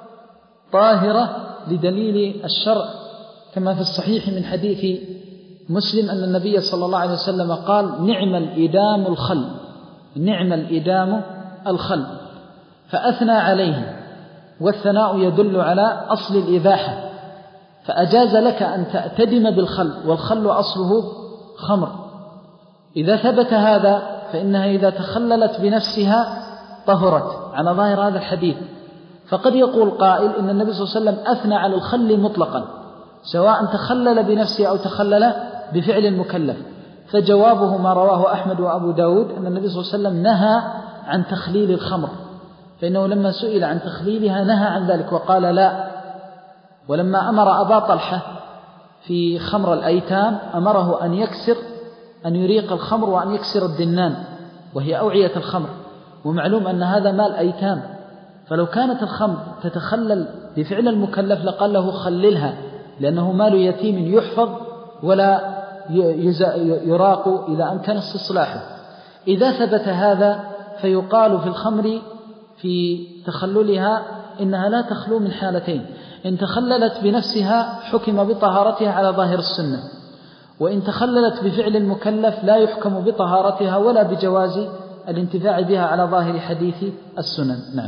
طاهرة لدليل الشرع، كما في الصحيح من حديث مسلم أن النبي صلى الله عليه وسلم قال: نعم الإدام الخل، نعم الإدام الخل، فأثنى عليه، والثناء يدل على أصل الإباحة، فأجاز لك أن تأتدم بالخل، والخل أصله خمر. إذا ثبت هذا فإنها إذا تخللت بنفسها طهرت على ظاهر هذا الحديث. فقد يقول قائل إن النبي صلى الله عليه وسلم أثنى على الخل مطلقا سواء تخلل بنفسه أو تخلل بفعل المكلف، فجوابه ما رواه أحمد وأبو داود أن النبي صلى الله عليه وسلم نهى عن تخليل الخمر، فإنه لما سئل عن تخليلها نهى عن ذلك وقال لا. ولما أمر أبا طلحة في خمر الأيتام أمره أن يكسر أن يريق الخمر وأن يكسر الدنان وهي أوعية الخمر، ومعلوم أن هذا مال أيتام، فلو كانت الخمر تتخلل بفعل المكلف لقال له خللها، لأنه مال يتيم يحفظ ولا يراق إلى أمكان استصلاحه. إذا ثبت هذا فيقال في الخمر في تخللها إنها لا تخلو من حالتين: إن تخللت بنفسها حكم بطهارتها على ظاهر السنة، وإن تخللت بفعل المكلف لا يحكم بطهارتها ولا بجواز الانتفاع بها على ظاهر حديث السنن. نعم.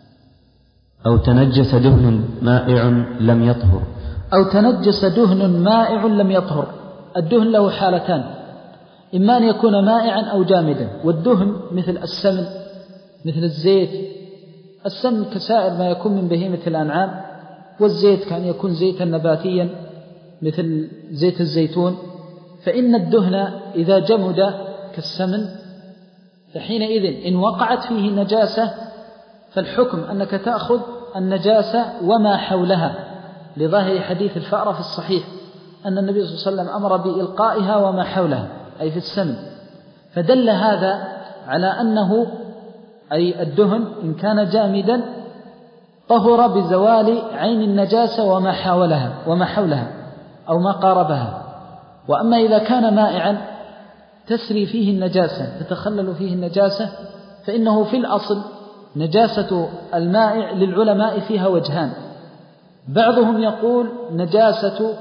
أو تنجس دهن مائع لم يطهر. أو تنجس دهن مائع لم يطهر. الدهن له حالتان: إما أن يكون مائعا أو جامدا، والدهن مثل السمن مثل الزيت، السمن كسائر ما يكون من بهيمة الأنعام، والزيت كان يكون زيتا نباتيا مثل زيت الزيتون. فإن الدهن إذا جمد كالسمن فحينئذ إن وقعت فيه نجاسة فالحكم أنك تأخذ النجاسة وما حولها، لظاهر حديث الفأرة في الصحيح أن النبي صلى الله عليه وسلم أمر بإلقائها وما حولها أي في السمن، فدل هذا على أنه أي الدهن إن كان جامدا طهر بزوال عين النجاسة وما حولها وما حولها أو ما قاربها. وأما إذا كان مائعا تسري فيه النجاسة تتخلل فيه النجاسة فإنه في الأصل نجاسة المائع للعلماء فيها وجهان، بعضهم يقول نجاسة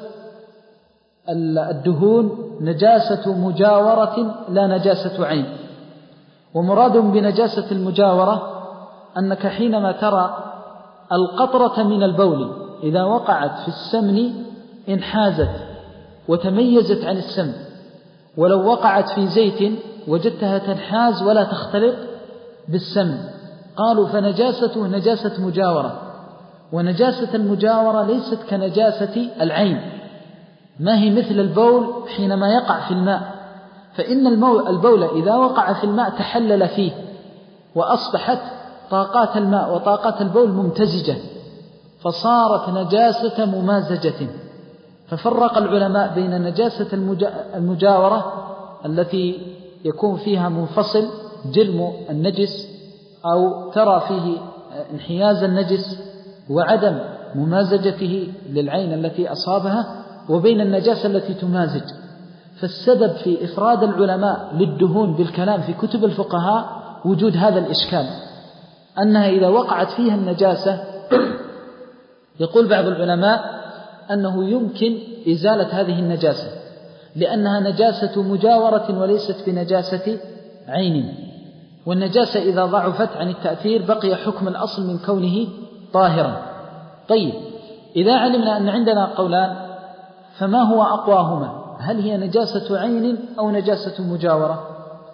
الدهون نجاسة مجاورة لا نجاسة عين، ومرادهم بنجاسة المجاورة أنك حينما ترى القطرة من البول إذا وقعت في السمن انحازت وتميزت عن السمن، ولو وقعت في زيت وجدتها تنحاز ولا تختلط بالسمن، قالوا فنجاسته نجاسة مجاورة. ونجاسة المجاورة ليست كنجاسة العين، ما هي مثل البول حينما يقع في الماء، فإن البول إذا وقع في الماء تحلل فيه وأصبحت طاقات الماء وطاقات البول ممتزجة فصارت نجاسة ممازجة. ففرق العلماء بين نجاسة المجاورة التي يكون فيها منفصل جلم النجس أو ترى فيه انحياز النجس وعدم ممازجته للعين التي أصابها، وبين النجاسة التي تمازج. فالسبب في إفراد العلماء للدهون بالكلام في كتب الفقهاء وجود هذا الإشكال، أنها إذا وقعت فيها النجاسة يقول بعض العلماء أنه يمكن إزالة هذه النجاسة لأنها نجاسة مجاورة وليست بنجاسة عين، والنجاسة إذا ضعفت عن التأثير بقي حكم الأصل من كونه طاهرا. طيب، إذا علمنا أن عندنا قولان فما هو أقواهما؟ هل هي نجاسة عين أو نجاسة مجاورة؟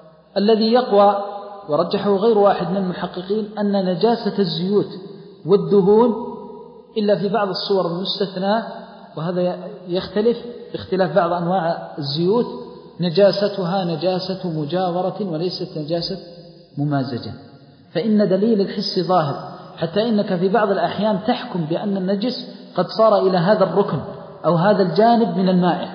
الذي يقوى ورجحه غير واحد من المحققين أن نجاسة الزيوت والدهون إلا في بعض الصور المستثنى، وهذا يختلف باختلاف بعض أنواع الزيوت، نجاستها نجاسة مجاورة وليست نجاسة ممازجة. فإن دليل الحس ظاهر، حتى إنك في بعض الأحيان تحكم بأن النجس قد صار إلى هذا الركن أو هذا الجانب من المائع،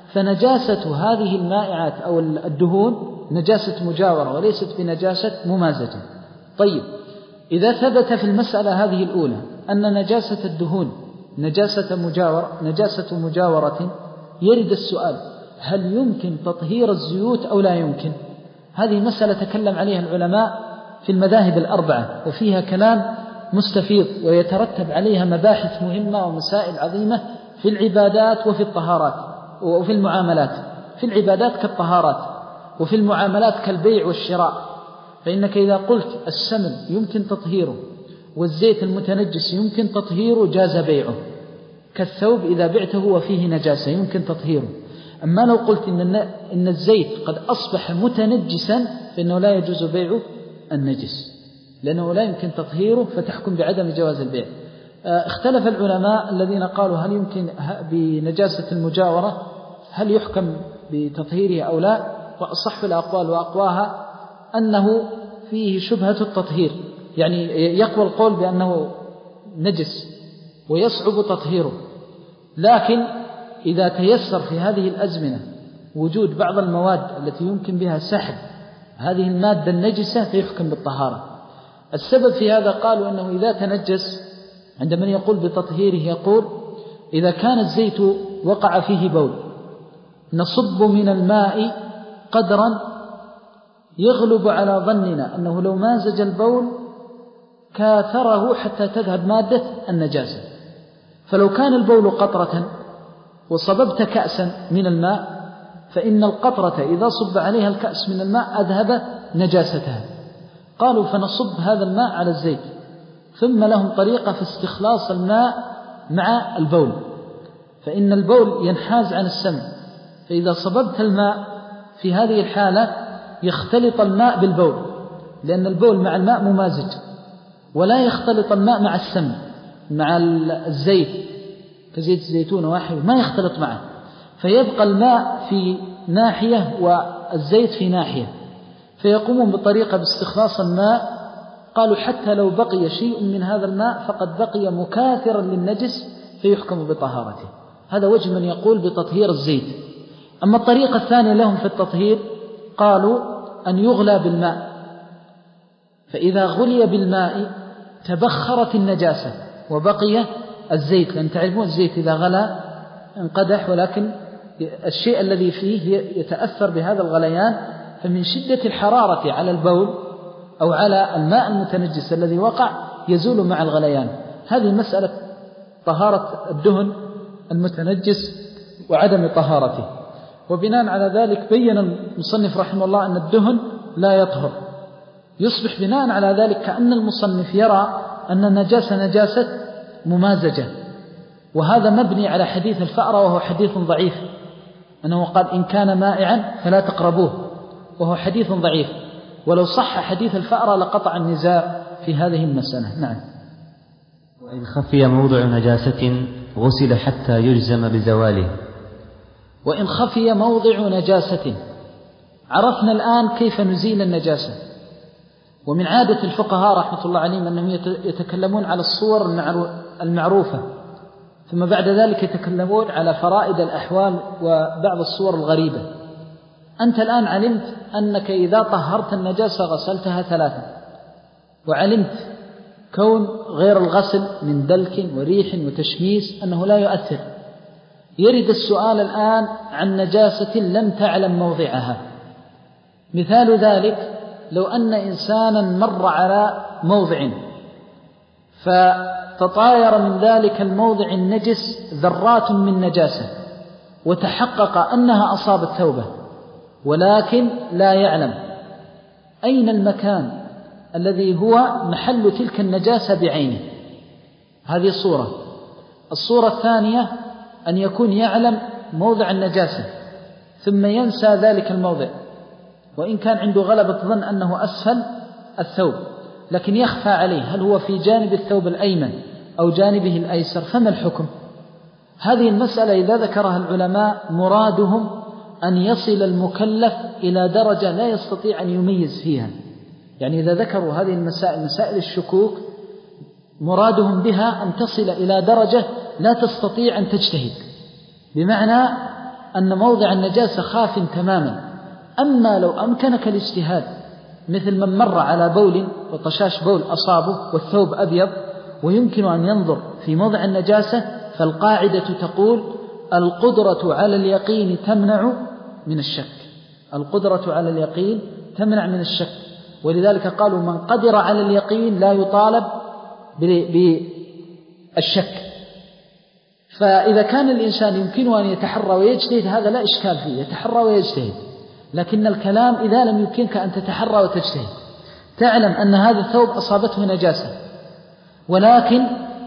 فنجاسة هذه المائعات أو الدهون نجاسة مجاورة وليست بنجاسة ممازجة. طيب، إذا ثبت في المسألة هذه الأولى أن نجاسة الدهون نجاسة مجاورة نجاسة مجاورة، يرد السؤال هل يمكن تطهير الزيوت أو لا يمكن؟ هذه مسألة تكلم عليها العلماء في المذاهب الأربعة، وفيها كلام مستفيض ويترتب عليها مباحث مهمة ومسائل عظيمة في العبادات وفي الطهارات وفي المعاملات. في العبادات كالطهارات، وفي المعاملات كالبيع والشراء. فإنك إذا قلت السمن يمكن تطهيره والزيت المتنجس يمكن تطهيره جاز بيعه، كالثوب إذا بعته وفيه نجاسة يمكن تطهيره. أما لو قلت إن, إن الزيت قد أصبح متنجسا فإنه لا يجوز بيع النجس لأنه لا يمكن تطهيره، فتحكم بعدم جواز البيع. اختلف العلماء الذين قالوا هل يمكن بنجاسة المجاورة هل يحكم بتطهيره أو لا، وأصح الأقوال وأقواها أنه فيه شبهة التطهير، يعني يقوى القول بأنه نجس ويصعب تطهيره، لكن إذا تيسر في هذه الأزمنة وجود بعض المواد التي يمكن بها سحب هذه المادة النجسة فيحكم بالطهارة. السبب في هذا قالوا أنه إذا تنجس عند من يقول بتطهيره يقول إذا كان الزيت وقع فيه بول نصب من الماء قدرا يغلب على ظننا أنه لو مازج البول كاثره حتى تذهب مادة النجاسة. فلو كان البول قطرة وصببت كأسا من الماء فإن القطرة إذا صب عليها الكأس من الماء أذهب نجاستها. قالوا فنصب هذا الماء على الزيت، ثم لهم طريقة في استخلاص الماء مع البول، فإن البول ينحاز عن السمن، فإذا صببت الماء في هذه الحالة يختلط الماء بالبول، لأن البول مع الماء ممازج، ولا يختلط الماء مع السمن مع الزيت كزيت الزيتون واحد ما يختلط معه، فيبقى الماء في ناحية والزيت في ناحية، فيقومون بطريقة باستخلاص الماء قالوا حتى لو بقي شيء من هذا الماء فقد بقي مكاثرا للنجس فيحكم بطهارته. هذا وجه من يقول بتطهير الزيت. أما الطريقة الثانية لهم في التطهير قالوا أن يغلى بالماء، فإذا غلي بالماء تبخرت النجاسة وبقي الزيت، لأن تعرفون الزيت إذا غلى انقدح، ولكن الشيء الذي فيه يتأثر بهذا الغليان، فمن شدة الحرارة على البول أو على الماء المتنجس الذي وقع يزول مع الغليان. هذه مسألة طهارة الدهن المتنجس وعدم طهارته. وبناء على ذلك بين المصنف رحمه الله أن الدهن لا يطهر، يصبح بناء على ذلك كأن المصنف يرى أن النجاسة نجاسة ممازجة، وهذا مبني على حديث الفأرة وهو حديث ضعيف، أنه قال إن كان مائعا فلا تقربوه، وهو حديث ضعيف، ولو صح حديث الفأرة لقطع النزاع في هذه المسألة. نعم. وإن خفي موضع نجاسة غسل حتى يجزم بزواله. وإن خفي موضع نجاسة، عرفنا الآن كيف نزيل النجاسة. ومن عادة الفقهاء رحمة الله عليهم أنهم يتكلمون على الصور المعروفة، ثم بعد ذلك يتكلمون على فرائد الأحوال وبعض الصور الغريبة. أنت الآن علمت أنك إذا طهرت النجاسة غسلتها ثلاثة، وعلمت كون غير الغسل من دلك وريح وتشميس أنه لا يؤثر. يرد السؤال الآن عن نجاسة لم تعلم موضعها. مثال ذلك لو أن إنسانا مر على موضع فتطاير من ذلك الموضع النجس ذرات من نجاسة، وتحقق أنها أصابت ثوبه، ولكن لا يعلم أين المكان الذي هو محل تلك النجاسة بعينه. هذه صورة. الصورة الثانية أن يكون يعلم موضع النجاسة ثم ينسى ذلك الموضع، وإن كان عنده غلبة ظن أنه أسفل الثوب، لكن يخفى عليه هل هو في جانب الثوب الأيمن أو جانبه الأيسر، فما الحكم؟ هذه المسألة إذا ذكرها العلماء مرادهم أن يصل المكلف إلى درجة لا يستطيع أن يميز فيها. يعني إذا ذكروا هذه المسائل مسائل الشكوك مرادهم بها أن تصل إلى درجة لا تستطيع أن تجتهد، بمعنى أن موضع النجاسة خاف تماما. أما لو أمكنك الاجتهاد مثل من مر على بول وطشاش بول أصابه والثوب أبيض ويمكن أن ينظر في موضع النجاسة، فالقاعدة تقول القدرة على اليقين تمنع من الشك. القدرة على اليقين تمنع من الشك، ولذلك قالوا من قدر على اليقين لا يطالب بالشك. فإذا كان الإنسان يمكنه أن يتحرى ويجتهد هذا لا إشكال فيه، يتحرى ويجتهد. لكن الكلام إذا لم يمكنك أن تتحرى وتجتهد، تعلم أن هذا الثوب أصابته نجاسة، ولكن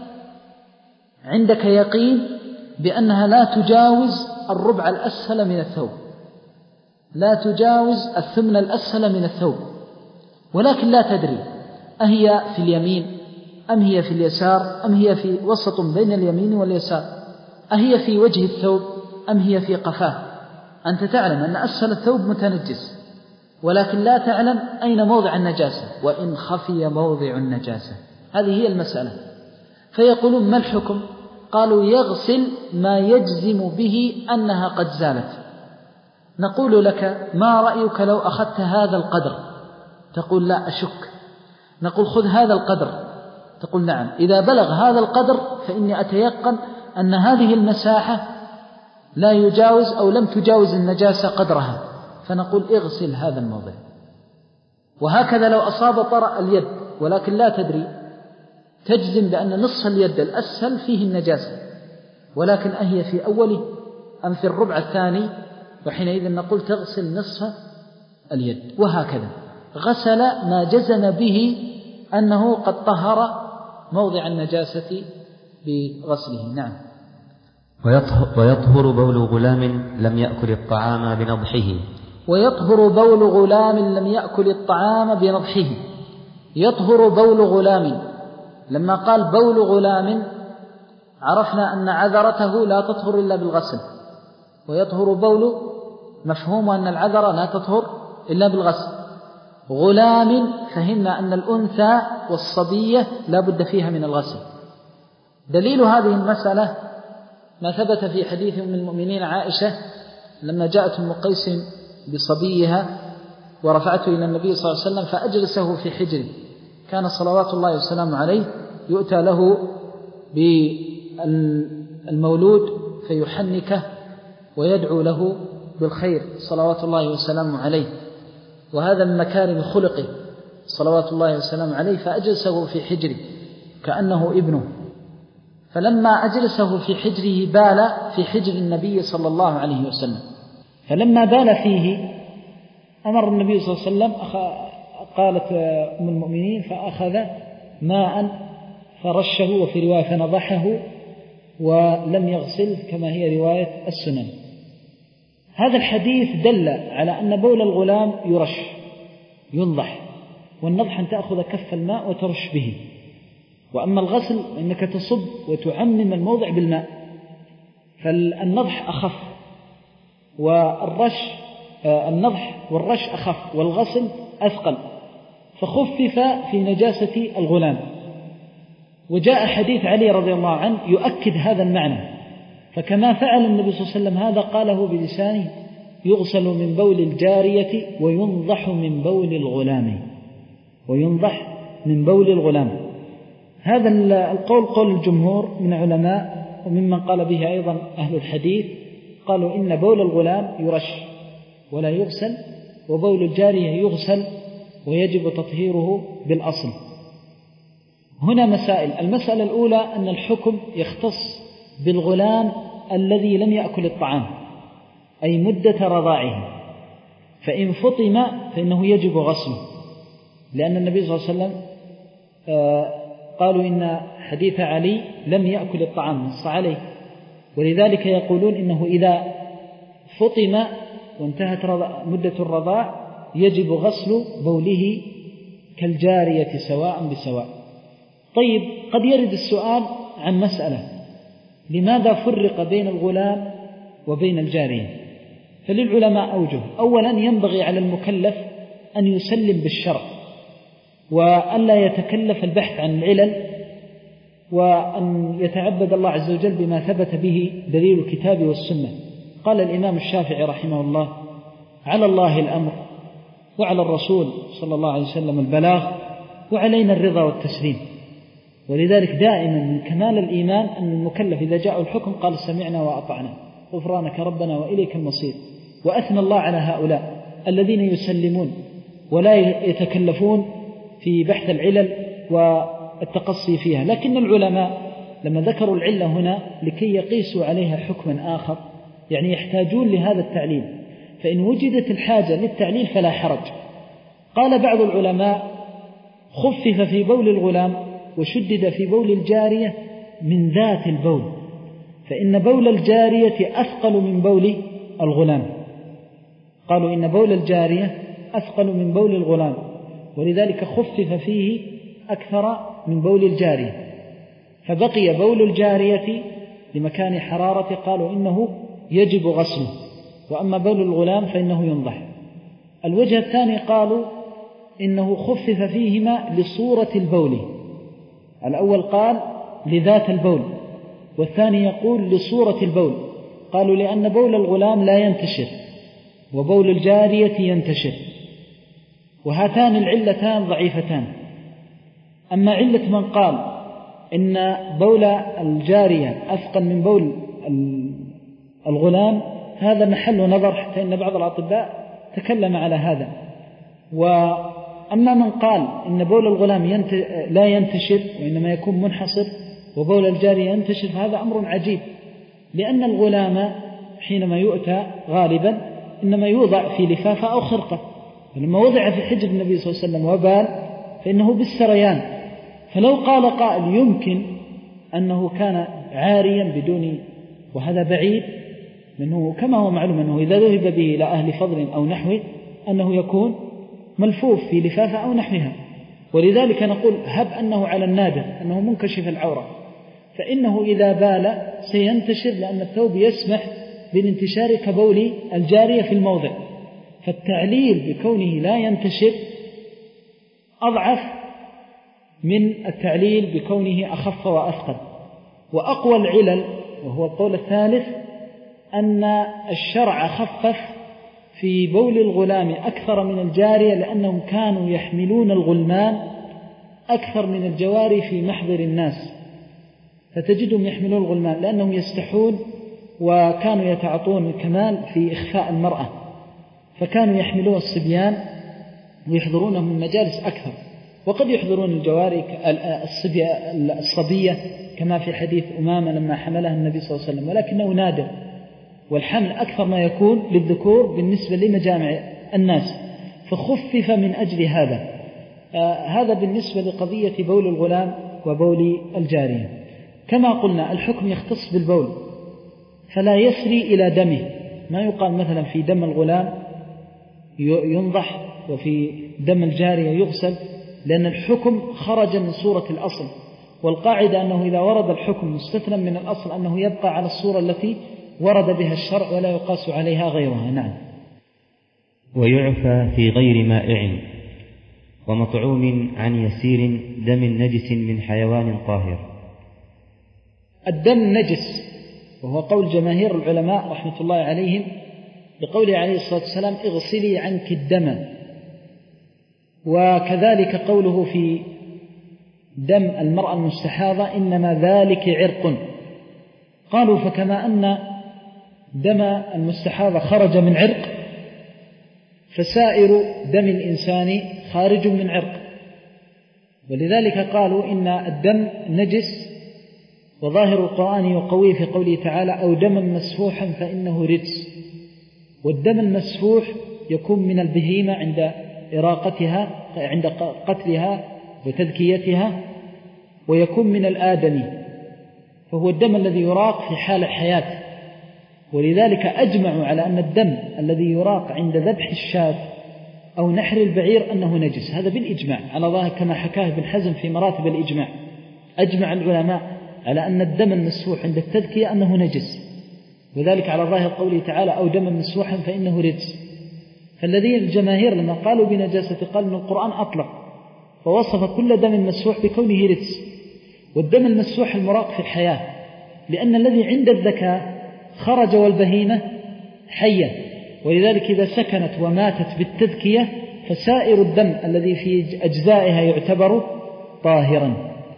عندك يقين بأنها لا تجاوز الربع الأسفل من الثوب، لا تجاوز الثمن الأسفل من الثوب، ولكن لا تدري أهي في اليمين أم هي في اليسار أم هي في وسط بين اليمين واليسار، أهي في وجه الثوب أم هي في قفاه. أنت تعلم أن أسفل الثوب متنجس، ولكن لا تعلم أين موضع النجاسة. وإن خفي موضع النجاسة، هذه هي المسألة. فيقولون ما الحكم؟ قالوا يغسل ما يجزم به أنها قد زالت. نقول لك ما رأيك لو أخذت هذا القدر؟ تقول لا أشك. نقول خذ هذا القدر، تقول نعم. إذا بلغ هذا القدر فإني أتيقن أن هذه المساحة لا يجاوز أو لم تجاوز النجاسة قدرها، فنقول اغسل هذا الموضع. وهكذا لو أصاب طرأ اليد ولكن لا تدري، تجزم بأن نصف اليد الأسفل فيه النجاسة، ولكن أهي في أوله أم في الربع الثاني، وحينئذ نقول تغسل نصف اليد. وهكذا غسل ما جزم به أنه قد طهر موضع النجاسة بغسله. نعم. ويطهر بول غلام لم يأكل الطعام بنضحه. ويطهر بول غلام لم يأكل الطعام بنضحه. يطهر بول غلام، لما قال بول غلام عرفنا أن عذرته لا تطهر إلا بالغسل، ويطهر بول مفهوم أن العذرة لا تطهر إلا بالغسل. غلام فهمنا أن الأنثى والصبية لا بد فيها من الغسل. دليل هذه المسألة ما ثبت في حديث أم المؤمنين عائشة لما جاءت أم قيس بصبيها ورفعته إلى النبي صلى الله عليه وسلم فأجلسه في حجره، كان صلوات الله وسلامه عليه يؤتى له بالمولود فيحنكه ويدعو له بالخير صلوات الله وسلامه عليه، وهذا من مكارم خلقه صلوات الله وسلامه عليه، فأجلسه في حجره كأنه ابنه. فلما أجلسه في حجره بال في حجر النبي صلى الله عليه وسلم، فلما بال فيه أمر النبي صلى الله عليه وسلم أخ... قالت أم المؤمنين فأخذ ماء فرشه، وفي رواية فنضحه ولم يغسل كما هي رواية السنن. هذا الحديث دل على أن بول الغلام يرش ينضح، والنضح أن تأخذ كف الماء وترش به، وأما الغسل إنك تصب وتعمم الموضع بالماء، فالنضح أخف والرش النضح والرش أخف والغسل أثقل، فخفف في نجاسة الغلام. وجاء حديث علي رضي الله عنه يؤكد هذا المعنى، فكما فعل النبي صلى الله عليه وسلم هذا قاله بلسانه: يغسل من بول الجارية وينضح من بول الغلام، وينضح من بول الغلام. هذا القول قول الجمهور من علماء، وممن قال به أيضا أهل الحديث، قالوا إن بول الغلام يرش ولا يغسل، وبول الجارية يغسل ويجب تطهيره بالأصل. هنا مسائل. المسألة الأولى أن الحكم يختص بالغلام الذي لم يأكل الطعام، أي مدة رضاعه، فإن فطم فإنه يجب غسله، لأن النبي صلى الله عليه وسلم قالوا إن حديث علي لم يأكل الطعام نص عليه، ولذلك يقولون إنه إذا فطم وانتهت مدة الرضاع يجب غسل بوله كالجارية سواء بسواء. طيب، قد يرد السؤال عن مسألة: لماذا فرق بين الغلام وبين الجارية؟ فللعلماء أوجه. أولا، ينبغي على المكلف أن يسلم بالشرع وألا يتكلف البحث عن العلل، وأن يتعبد الله عز وجل بما ثبت به دليل الكتاب والسنة. قال الإمام الشافعي رحمه الله: على الله الأمر وعلى الرسول صلى الله عليه وسلم البلاغ وعلينا الرضا والتسليم. ولذلك دائما من كمال الإيمان أن المكلف إذا جاء الحكم قال: سمعنا وأطعنا غفرانك ربنا وإليك المصير. وأثنى الله على هؤلاء الذين يسلمون ولا يتكلفون في بحث العلل والتقصي فيها. لكن العلماء لما ذكروا العلة هنا لكي يقيسوا عليها حكما آخر، يعني يحتاجون لهذا التعليل، فإن وجدت الحاجة للتعليل فلا حرج. قال بعض العلماء: خفف في بول الغلام وشدد في بول الجارية من ذات البول، فإن بول الجارية أثقل من بول الغلام. قالوا إن بول الجارية أثقل من بول الغلام، ولذلك خفف فيه أكثر من بول الجارية، فبقي بول الجارية لمكان حرارة قالوا إنه يجب غسله، وأما بول الغلام فإنه ينضح. الوجه الثاني قالوا إنه خفف فيهما لصورة البول. الأول قال لذات البول، والثاني يقول لصورة البول. قالوا لأن بول الغلام لا ينتشر وبول الجارية ينتشر، وهاتان العلتان ضعيفتان. أما علة من قال إن بول الجارية أثقل من بول الغلام هذا محل نظر، حتى إن بعض الأطباء تكلم على هذا. وأما من قال إن بول الغلام ينت... لا ينتشر وإنما يكون منحصر وبول الجارية ينتشر، فهذا أمر عجيب، لأن الغلام حينما يؤتى غالبا إنما يوضع في لفافة أو خرقة، فلما وضع في حجر النبي صلى الله عليه وسلم وبال فإنه بالسريان. فلو قال قائل يمكن أنه كان عاريا بدون، وهذا بعيد منه، كما هو معلوم أنه إذا ذهب به إلى أهل فضل أو نحوه أنه يكون ملفوف في لفافة أو نحوها. ولذلك نقول هب أنه على النادر أنه منكشف العورة، فإنه إذا بال سينتشر، لأن الثوب يسمح بالانتشار كبول الجارية في الموضع. فالتعليل بكونه لا ينتشر أضعف من التعليل بكونه أخف وأثقل. وأقوى العلل وهو القول الثالث أن الشرع خفف في بول الغلام أكثر من الجارية لأنهم كانوا يحملون الغلمان أكثر من الجواري في محضر الناس، فتجدهم يحملون الغلمان لأنهم يستحون وكانوا يتعاطون الكمال في إخفاء المرأة، فكانوا يحملون الصبيان ويحضرونهم من مجالس أكثر، وقد يحضرون الجواري الصبية كما في حديث أمامة لما حملها النبي صلى الله عليه وسلم، ولكنه نادر، والحمل أكثر ما يكون للذكور بالنسبة لمجامع الناس، فخفف من أجل هذا. آه هذا بالنسبة لقضية بول الغلام وبول الجارية. كما قلنا الحكم يختص بالبول فلا يسري إلى دمه، ما يقال مثلا في دم الغلام ينضح وفي دم الجارية يغسل، لأن الحكم خرج من صورة الأصل، والقاعدة أنه إذا ورد الحكم مستثنى من الأصل أنه يبقى على الصورة التي ورد بها الشرع ولا يقاس عليها غيرها. نعم. ويعفى في غير مائع ومطعوم عن يسير دم نجس من حيوان طاهر. الدم نجس، وهو قول جماهير العلماء رحمة الله عليهم بقوله عليه الصلاة والسلام اغسلي عنك الدم، وكذلك قوله في دم المرأة المستحاضة إنما ذلك عرق. قالوا فكما أن دم المستحاضة خرج من عرق فسائر دم الإنسان خارج من عرق، ولذلك قالوا إن الدم نجس، وظاهر القرآن يقوي في قوله تعالى أو دما مسفوحا فإنه رجس. والدم المسفوح يكون من البهيمة عند إراقتها عند قتلها وتذكيتها، ويكون من الآدمي فهو الدم الذي يراق في حال الحياة، ولذلك أجمعوا على أن الدم الذي يراق عند ذبح الشاة أو نحر البعير أنه نجس، هذا بالإجماع على ظاهر كما حكاه ابن حزم في مراتب الإجماع. أجمع العلماء على أن الدم المسفوح عند التذكية أنه نجس، وذلك على ظاهر قوله تعالى أو دما مسفوحا فإنه رجس. فالذين الجماهير لما قالوا بنجاسة قال من القرآن أطلق فوصف كل دم مسفوح بكونه رجس، والدم المسفوح المراق في الحياة، لأن الذي عند الذكاء خرج والبهيمة حية، ولذلك إذا سكنت وماتت بالتذكية فسائر الدم الذي في أجزائها يعتبر طاهرا.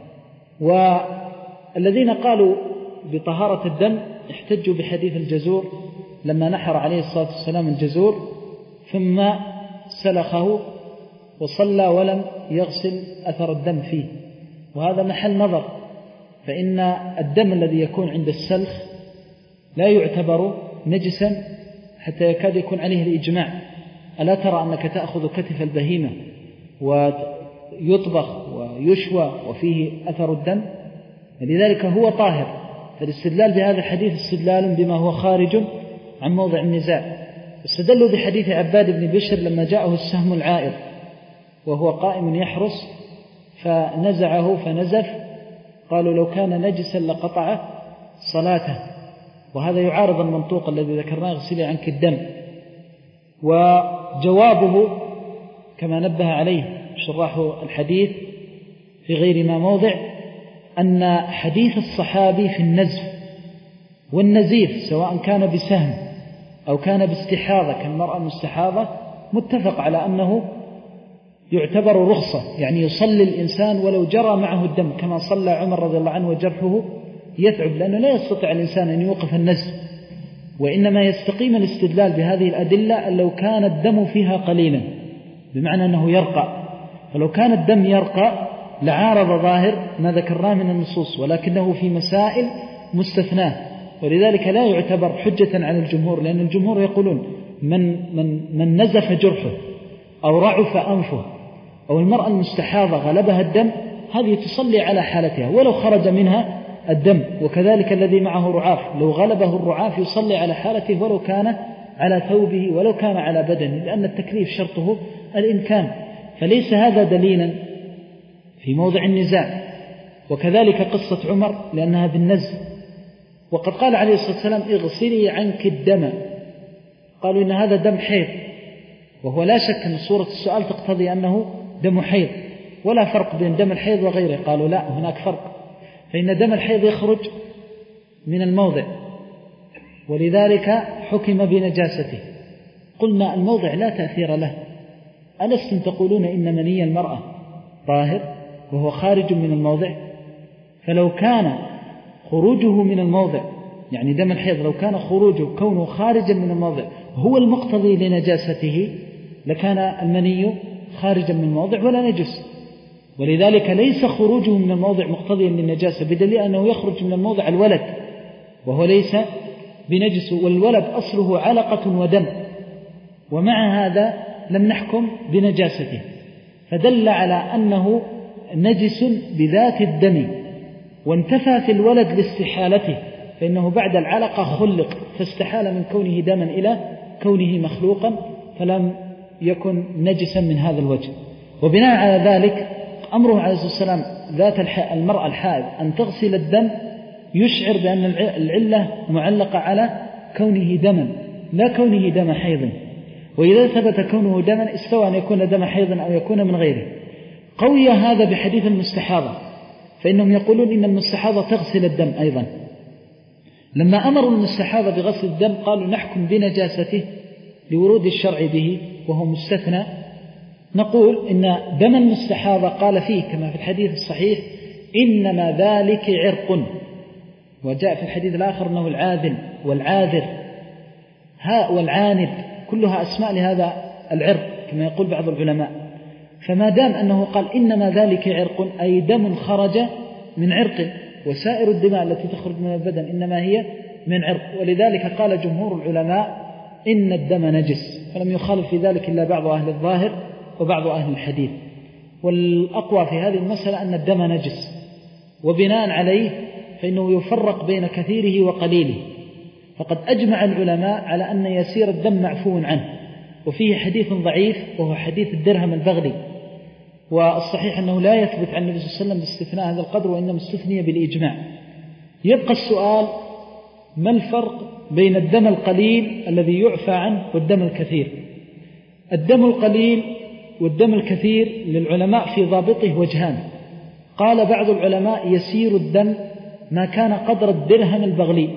والذين قالوا بطهارة الدم احتجوا بحديث الجزور لما نحر عليه الصلاة والسلام الجزور ثم سلخه وصلى ولم يغسل أثر الدم فيه، وهذا محل نظر، فإن الدم الذي يكون عند السلخ لا يعتبر نجسا حتى يكاد يكون عليه الإجماع. ألا ترى أنك تأخذ كتف البهيمة ويطبخ ويشوى وفيه أثر الدم، لذلك هو طاهر. فالاستدلال بهذا الحديث استدلال بما هو خارج عن موضع النزاع. استدلوا بحديث عباد بن بشر لما جاءه السهم العائر وهو قائم يحرس فنزعه فنزف، قالوا لو كان نجسا لقطع صلاته، وهذا يعارض المنطوق الذي ذكرناه اغسلي عنك الدم. وجوابه كما نبه عليه شراح الحديث في غير ما موضع أن حديث الصحابي في النزف والنزيف سواء كان بسهم أو كان باستحاضة كالمرأة المستحاضة متفق على أنه يعتبر رخصة، يعني يصلي الإنسان ولو جرى معه الدم كما صلى عمر رضي الله عنه وجرحه يثعب، لأنه لا يستطيع الإنسان أن يوقف النزف، وإنما يستقيم الاستدلال بهذه الأدلة أن لو كان الدم فيها قليلا بمعنى أنه يرقى، فلو كان الدم يرقى لعارض ظاهر ما ذكرناه من النصوص، ولكنه في مسائل مستثناه، ولذلك لا يعتبر حجة على الجمهور، لأن الجمهور يقولون من, من, من نزف جرحه أو رعف أنفه أو المرأة المستحاضة غلبها الدم هذه تصلي على حالتها ولو خرج منها الدم، وكذلك الذي معه رعاف لو غلبه الرعاف يصلي على حالته ولو كان على ثوبه ولو كان على بدنه، لأن التكليف شرطه الإمكان، فليس هذا دليلا في موضع النزاع. وكذلك قصة عمر لأنها بالنزف، وقد قال عليه الصلاة والسلام اغسلي عنك الدم، قالوا إن هذا دم حيض، وهو لا شك أن صورة السؤال تقتضي أنه دم حيض، ولا فرق بين دم الحيض وغيره. قالوا لا، هناك فرق، فإن دم الحيض يخرج من الموضع ولذلك حكم بنجاسته. قلنا الموضع لا تأثير له. ألستم تقولون إن مني المرأة طاهر وهو خارج من الموضع؟ فلو كان خروجه من الموضع، يعني دم الحيض لو كان خروجه كونه خارجا من الموضع هو المقتضي لنجاسته لكان المني خارجا من الموضع ولا نجس. ولذلك ليس خروجه من الموضع مقتضيا للنجاسة، بدليل أنه يخرج من الموضع الولد وهو ليس بنجس، والولد أصله علقة ودم، ومع هذا لم نحكم بنجاسته، فدل على أنه نجس بذات الدم. وانتفى في الولد لاستحالته، فإنه بعد العلقة خلق فاستحال من كونه دما إلى كونه مخلوقا، فلم يكن نجسا من هذا الوجه. وبناء على ذلك أمره عليه الصلاة والسلام ذات المرأة الحائض أن تغسل الدم يشعر بأن العلة معلقة على كونه دما لا كونه دم حيض. وإذا ثبت كونه دما استوى أن يكون دم حيض أو يكون من غيره. قوي هذا بحديث المستحاضة، فإنهم يقولون إن المستحاضة تغسل الدم أيضا. لما أمروا المستحاضة بغسل الدم قالوا نحكم بنجاسته لورود الشرع به وهو مستثنى. نقول إن دم المستحاضة قال فيه كما في الحديث الصحيح إنما ذلك عرق، وجاء في الحديث الآخر أنه العاذل والعاذر ها والعاند، كلها أسماء لهذا العرق كما يقول بعض العلماء. فما دام أنه قال إنما ذلك عرق أي دم خرج من عرق، وسائر الدماء التي تخرج من البدن إنما هي من عرق، ولذلك قال جمهور العلماء إن الدم نجس، فلم يخالف في ذلك إلا بعض أهل الظاهر وبعض أهل الحديث. والأقوى في هذه المسألة أن الدم نجس، وبناء عليه فإنه يفرق بين كثيره وقليله. فقد أجمع العلماء على أن يسير الدم معفو عنه، وفيه حديث ضعيف وهو حديث الدرهم البغلي، والصحيح أنه لا يثبت عن النبي صلى الله عليه وسلم باستثناء هذا القدر، وإنما استثني بالإجماع. يبقى السؤال ما الفرق بين الدم القليل الذي يعفى عنه والدم الكثير؟ الدم القليل والدم الكثير للعلماء في ضابطه وجهان. قال بعض العلماء يسير الدم ما كان قدر الدرهم البغلي،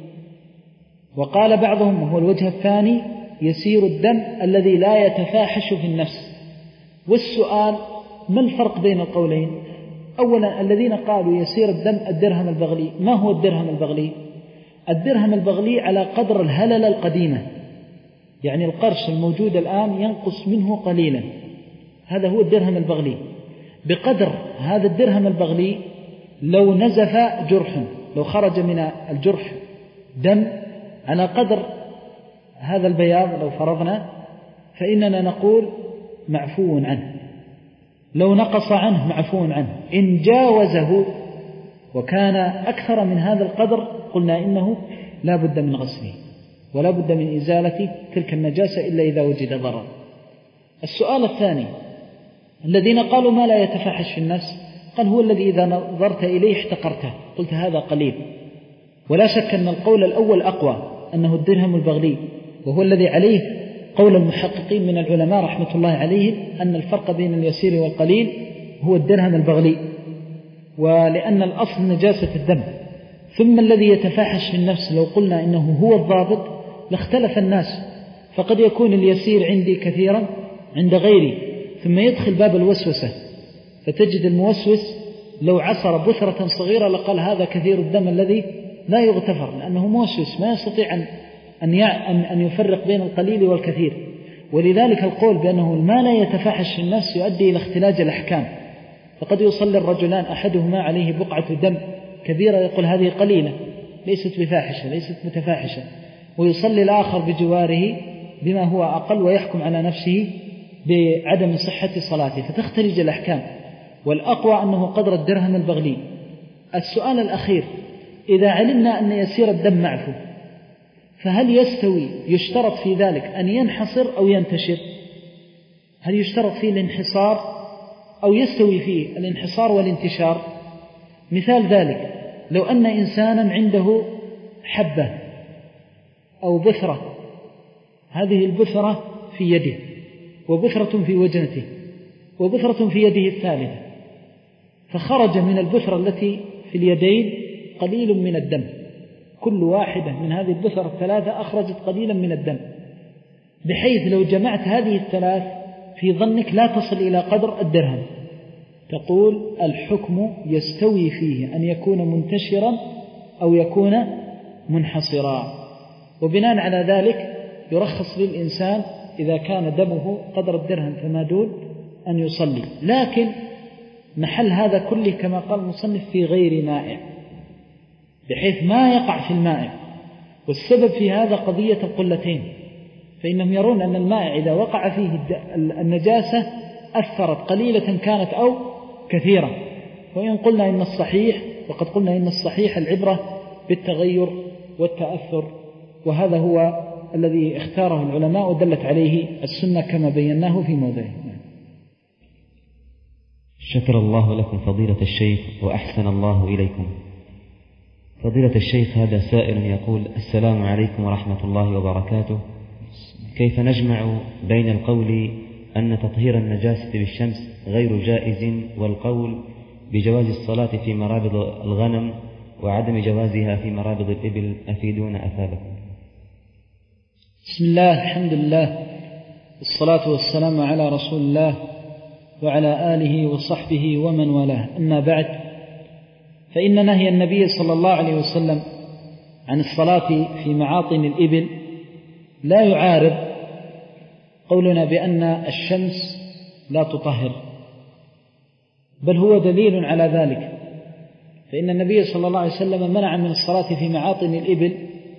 وقال بعضهم وهو الوجه الثاني يسير الدم الذي لا يتفاحش في النفس. والسؤال ما الفرق بين القولين؟ أولا الذين قالوا يسير الدم الدرهم البغلي، ما هو الدرهم البغلي؟ الدرهم البغلي على قدر الهللة القديمة، يعني القرش الموجود الآن ينقص منه قليلا، هذا هو الدرهم البغلي. بقدر هذا الدرهم البغلي لو نزف جرح، لو خرج من الجرح دم على قدر هذا البياض لو فرضنا، فإننا نقول معفو عنه. لو نقص عنه معفو عنه. إن جاوزه وكان أكثر من هذا القدر قلنا إنه لا بد من غسله ولا بد من إزالة تلك النجاسة إلا إذا وجد ضرر. السؤال الثاني الذين قالوا ما لا يتفاحش في النفس، قال هو الذي إذا نظرت إليه احتقرته، قلت هذا قليل. ولا شك أن القول الأول أقوى، أنه الدرهم البغلي، وهو الذي عليه قول المحققين من العلماء رحمة الله عليهم أن الفرق بين اليسير والقليل هو الدرهم البغلي، ولأن الأصل نجاسة الدم. ثم الذي يتفاحش في النفس لو قلنا إنه هو الضابط لاختلف الناس، فقد يكون اليسير عندي كثيرا عند غيري، ثم يدخل باب الوسوسة، فتجد الموسوس لو عصر بثرة صغيرة لقال هذا كثير الدم الذي لا يغتفر، لأنه موسوس ما يستطيع أن أن أن يفرق بين القليل والكثير. ولذلك القول بأنه ما لا يتفاحش في النفس يؤدي إلى اختلاج الأحكام. فقد يصلي الرجلان أحدهما عليه بقعة دم كبيرة يقول هذه قليلة ليست بفاحشة ليست متفاحشة، ويصلي الآخر بجواره بما هو أقل ويحكم على نفسه بعدم صحة صلاته، فتختلج الأحكام. والأقوى أنه قدر الدرهم البغلي. السؤال الأخير إذا علمنا أن يسير الدم معفو، فهل يستوي يشترط في ذلك أن ينحصر أو ينتشر؟ هل يشترط فيه الانحصار أو يستوي فيه الانحصار والانتشار؟ مثال ذلك لو أن إنسانا عنده حبة أو بثرة، هذه البثرة في يده وبثرة في وجنته وبثرة في يده الثالثة، فخرج من البثرة التي في اليدين قليل من الدم، كل واحدة من هذه البثرة الثلاثة أخرجت قليلا من الدم، بحيث لو جمعت هذه الثلاث في ظنك لا تصل إلى قدر الدرهم. تقول الحكم يستوي فيه أن يكون منتشرا أو يكون منحصرا، وبناء على ذلك يرخص للإنسان إذا كان دمه قدر الدرهم فما دون أن يصلي، لكن محل هذا كله كما قال المصنف في غير مائع، بحيث ما يقع في المائع. والسبب في هذا قضية القلتين، فإنهم يرون أن المائع إذا وقع فيه النجاسة أثرت قليلة كانت أو كثيرة. وإن قلنا إن الصحيح، وقد قلنا إن الصحيح العبرة بالتغير والتأثر، وهذا هو الذي اختاره العلماء ودلت عليه السنة كما بيناه في موضعه. شكر الله لكم فضيلة الشيخ وأحسن الله إليكم. فضيلة الشيخ، هذا سائل يقول: السلام عليكم ورحمة الله وبركاته، كيف نجمع بين القول أن تطهير النجاسة بالشمس غير جائز والقول بجواز الصلاة في مرابض الغنم وعدم جوازها في مرابض الإبل؟ أفيدون أثابكم. بسم الله، الحمد لله، والصلاة والسلام على رسول الله وعلى آله وصحبه ومن والاه، أما بعد، فإن نهي النبي صلى الله عليه وسلم عن الصلاة في معاطن الإبل لا يعارض قولنا بأن الشمس لا تطهر، بل هو دليل على ذلك. فإن النبي صلى الله عليه وسلم منع من الصلاة في معاطن الإبل،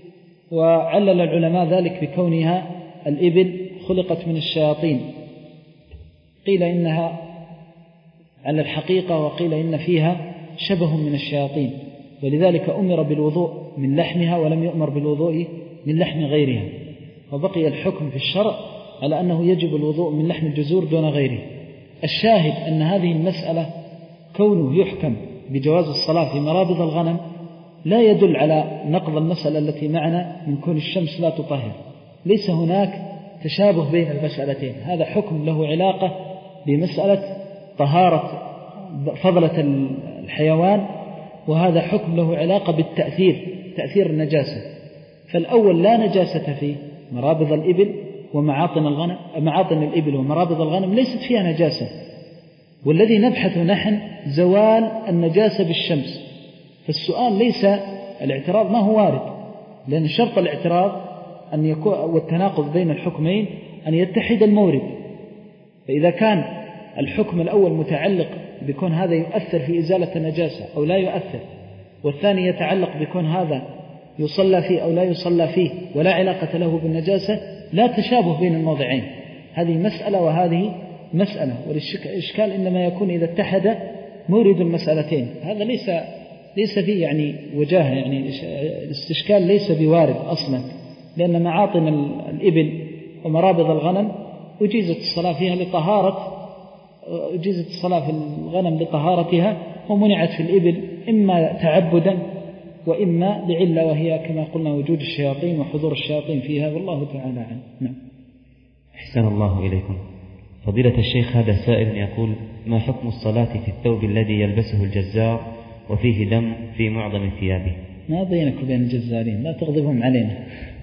وعلل العلماء ذلك بكونها الإبل خلقت من الشياطين، قيل إنها على الحقيقة وقيل إن فيها شبه من الشياطين، ولذلك أمر بالوضوء من لحمها ولم يؤمر بالوضوء من لحم غيرها، وبقي الحكم في الشرع على أنه يجب الوضوء من لحم الجزور دون غيره. الشاهد أن هذه المسألة كونه يحكم بجواز الصلاة في مرابض الغنم لا يدل على نقض المسألة التي معنا من كون الشمس لا تطهر. ليس هناك تشابه بين المسألتين، هذا حكم له علاقة بمسألة طهارة فضلة الحيوان، وهذا حكم له علاقة بالتأثير، تأثير النجاسة. فالأول لا نجاسة فيه، مرابض الإبل ومعاطن الغنم، معاطن الإبل ومرابض الغنم ليست فيها نجاسة، والذي نبحث نحن زوال النجاسة بالشمس. فالسؤال ليس الاعتراض ما هو وارد، لأن شرط الاعتراض أن يكون والتناقض بين الحكمين أن يتحد المورد. فإذا كان الحكم الأول متعلق بكون هذا يؤثر في إزالة النجاسة أو لا يؤثر، والثاني يتعلق بكون هذا يصلى فيه أو لا يصلى فيه ولا علاقة له بالنجاسة، لا تشابه بين الموضعين. هذه مسألة وهذه مسألة، والإشكال إنما يكون إذا اتحد مورد المسألتين. هذا ليس ليس فيه يعني وجاهة، يعني الاستشكال ليس بوارد أصلا، لأن معاطن الإبل ومرابض الغنم أجيزت الصلاة فيها لطهارة، أجيزت الصلاة في الغنم لطهارتها، ومنعت في الإبل إما تعبدا وإما لعلة، وهي كما قلنا وجود الشياطين وحضور الشياطين فيها، والله تعالى عنه. نعم. أحسن الله إليكم. فضيلة الشيخ، هذا سائل يقول: ما حكم الصلاة في الثوب الذي يلبسه الجزار وفيه دم في معظم ثيابه؟ ما بينك وبين الجزارين، لا تغضبهم علينا.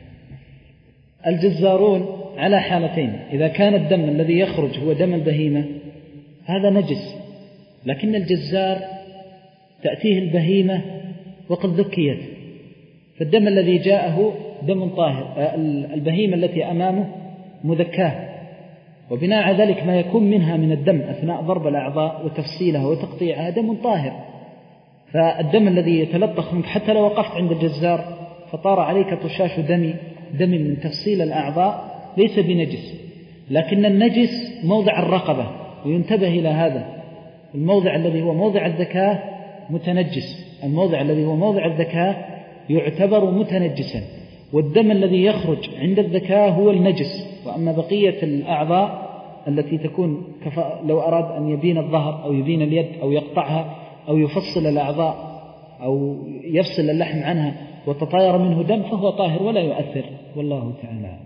الجزارون على حالتين: إذا كان الدم الذي يخرج هو دم البهيمة هذا نجس، لكن الجزار تأتيه البهيمة وقد ذكيت، فالدم الذي جاءه دم طاهر، البهيمة التي أمامه مذكاه، وبناء على ذلك ما يكون منها من الدم أثناء ضرب الأعضاء وتفصيلها وتقطيعها دم طاهر. فالدم الذي يتلطخ منك حتى لو وقفت عند الجزار فطار عليك طشاش دم دم من تفصيل الأعضاء ليس بنجس، لكن النجس موضع الرقبة، وينتبه إلى هذا. الموضع الذي هو موضع الذكاة متنجس، الموضع الذي هو موضع الذكاة يعتبر متنجسا، والدم الذي يخرج عند الذكاة هو النجس. وأما بقية الأعضاء التي تكون كفا لو أراد أن يبين الظهر أو يبين اليد أو يقطعها أو يفصل الأعضاء أو يفصل اللحم عنها وتطاير منه دم فهو طاهر ولا يؤثر، والله تعالى.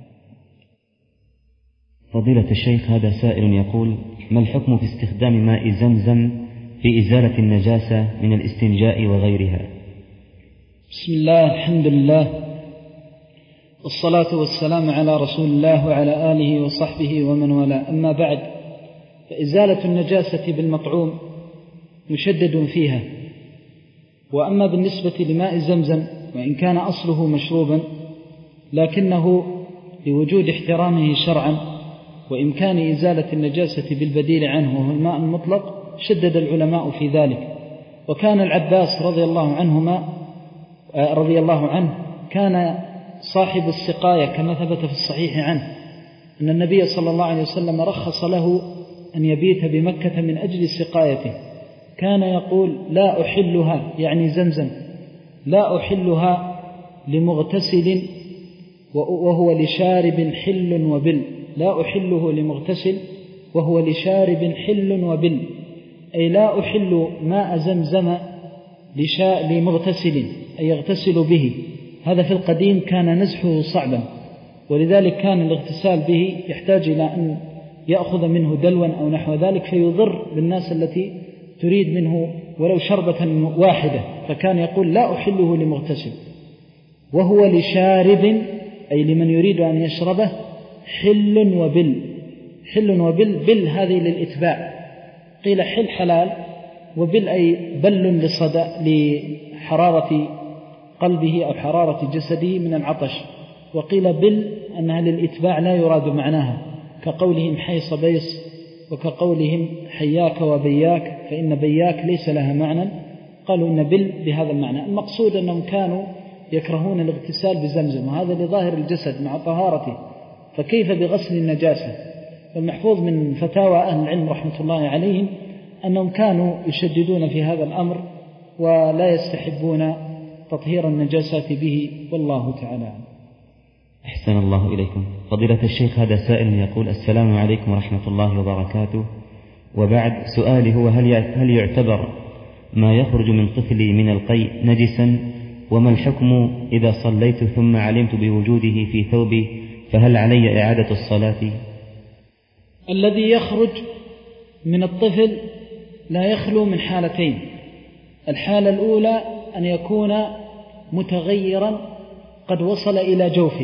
فضيلة الشيخ، هذا سائل يقول: ما الحكم في استخدام ماء زمزم في إزالة النجاسة من الاستنجاء وغيرها؟ بسم الله، الحمد لله، والصلاة والسلام على رسول الله وعلى آله وصحبه ومن والاه. أما بعد، فإزالة النجاسة بالمطعوم مشدد فيها. وأما بالنسبة لماء زمزم، وإن كان أصله مشروبا، لكنه لوجود احترامه شرعا وإمكان إزالة النجاسة بالبديل عنه وهو الماء المطلق، شدد العلماء في ذلك. وكان العباس رضي الله عنهما رضي الله عنه كان صاحب السقاية، كما ثبت في الصحيح عنه أن النبي صلى الله عليه وسلم رخص له أن يبيت بمكة من أجل سقايته. كان يقول: لا أحلها، يعني زمزم، لا أحلها لمغتسل وهو لشارب حل وبل. لا أحله لمغتسل وهو لشارب حل وبل، أي لا أحل ماء زمزم لمغتسل أي يغتسل به. هذا في القديم كان نزحه صعبا، ولذلك كان الاغتسال به يحتاج إلى أن يأخذ منه دلوا أو نحو ذلك، فيضر بالناس التي تريد منه ولو شربة واحدة. فكان يقول: لا أحله لمغتسل وهو لشارب، أي لمن يريد أن يشربه، حل وبل. حل وبل، بل هذه للإتباع، قيل حل حلال، وبل أي بل لصدى لحرارة قلبه أو حرارة جسده من العطش. وقيل بل أنها للإتباع لا يراد معناها، كقولهم حيص بيص، وكقولهم حياك وبياك، فإن بياك ليس لها معنى، قالوا إن بل بهذا المعنى. المقصود أنهم كانوا يكرهون الاغتسال بزمزم، وهذا لظاهر الجسد مع طهارته، فكيف بغسل النجاسة؟ والمحفوظ من فتاوى أهل العلم رحمة الله عليهم أنهم كانوا يشددون في هذا الأمر ولا يستحبون تطهير النجاسات به، والله تعالى. أحسن الله إليكم. فضيلة الشيخ، هذا سائل يقول: السلام عليكم ورحمة الله وبركاته، وبعد، سؤالي هو: هل يعتبر ما يخرج من طفلي من القيء نجسا؟ وما الحكم إذا صليت ثم علمت بوجوده في ثوبي، فهل علي إعادة الصلاة؟ الذي يخرج من الطفل لا يخلو من حالتين. الحالة الأولى أن يكون متغيرا قد وصل إلى جوفه،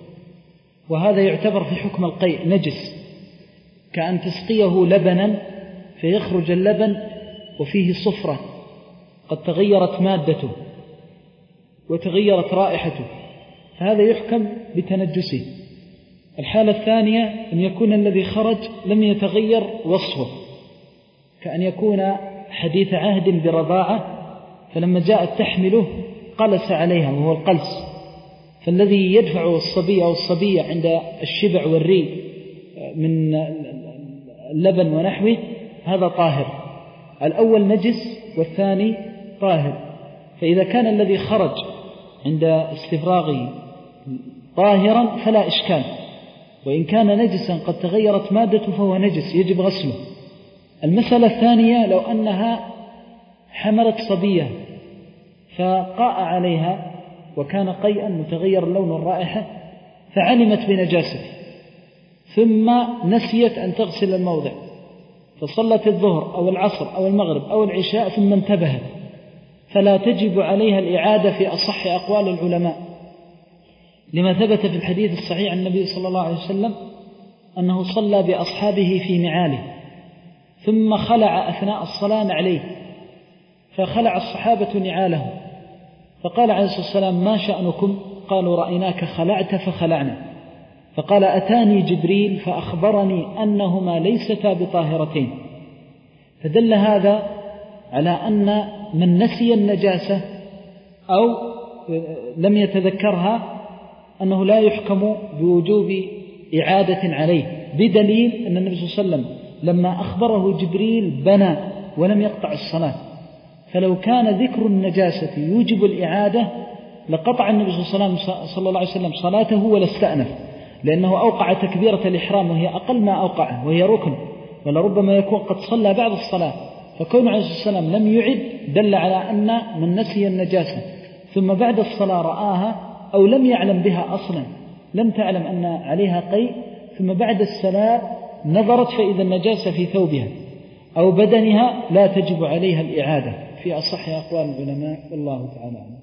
وهذا يعتبر في حكم القيء نجس، كأن تسقيه لبنا فيخرج اللبن وفيه صفرة قد تغيرت مادته وتغيرت رائحته، فهذا يحكم بتنجسه. الحالة الثانية أن يكون الذي خرج لم يتغير وصفه، كأن يكون حديث عهد برضاعة، فلما جاءت تحمله قلس عليها وهو القلس، فالذي يدفع الصبي أو الصبية عند الشبع والري من اللبن ونحوه هذا طاهر. الأول نجس والثاني طاهر. فإذا كان الذي خرج عند استفراغه طاهرا فلا إشكال، وإن كان نجسا قد تغيرت مادته فهو نجس يجب غسله. المسألة الثانية: لو أنها حملت صبية فقاء عليها وكان قيئا متغير اللون والرائحة، فعلمت بنجاسته ثم نسيت أن تغسل الموضع، فصلت الظهر أو العصر أو المغرب أو العشاء ثم انتبهت، فلا تجب عليها الإعادة في أصح أقوال العلماء، لما ثبت في الحديث الصحيح عن النبي صلى الله عليه وسلم أنه صلى بأصحابه في نعاله ثم خلع أثناء الصلاة عليه، فخلع الصحابة نعاله، فقال عليه الصلاة والسلام: ما شأنكم؟ قالوا: رأيناك خلعت فخلعنا. فقال: أتاني جبريل فأخبرني أنهما ليستا بطاهرتين. فدل هذا على أن من نسي النجاسة أو لم يتذكرها أنه لا يحكم بوجوب إعادة عليه، بدليل أن النبي صلى الله عليه وسلم لما أخبره جبريل بنى ولم يقطع الصلاة، فلو كان ذكر النجاسة يوجب الإعادة لقطع النبي صلى الله عليه وسلم صلاته ولا استأنف، لأنه أوقع تكبيرة الإحرام وهي أقل ما أوقعه وهي ركن، ولربما يكون قد صلى بعد الصلاة، فكون عليه الصلاة والسلام لم يعد دل على أن من نسي النجاسة ثم بعد الصلاة رآها أو لم يعلم بها أصلا، لم تعلم أن عليها قيء، ثم بعد الصلاة نظرت فإذا النجاسة في ثوبها، أو بدنها لا تجب عليها الإعادة في أصح أقوال العلماء، والله تعالى عنه.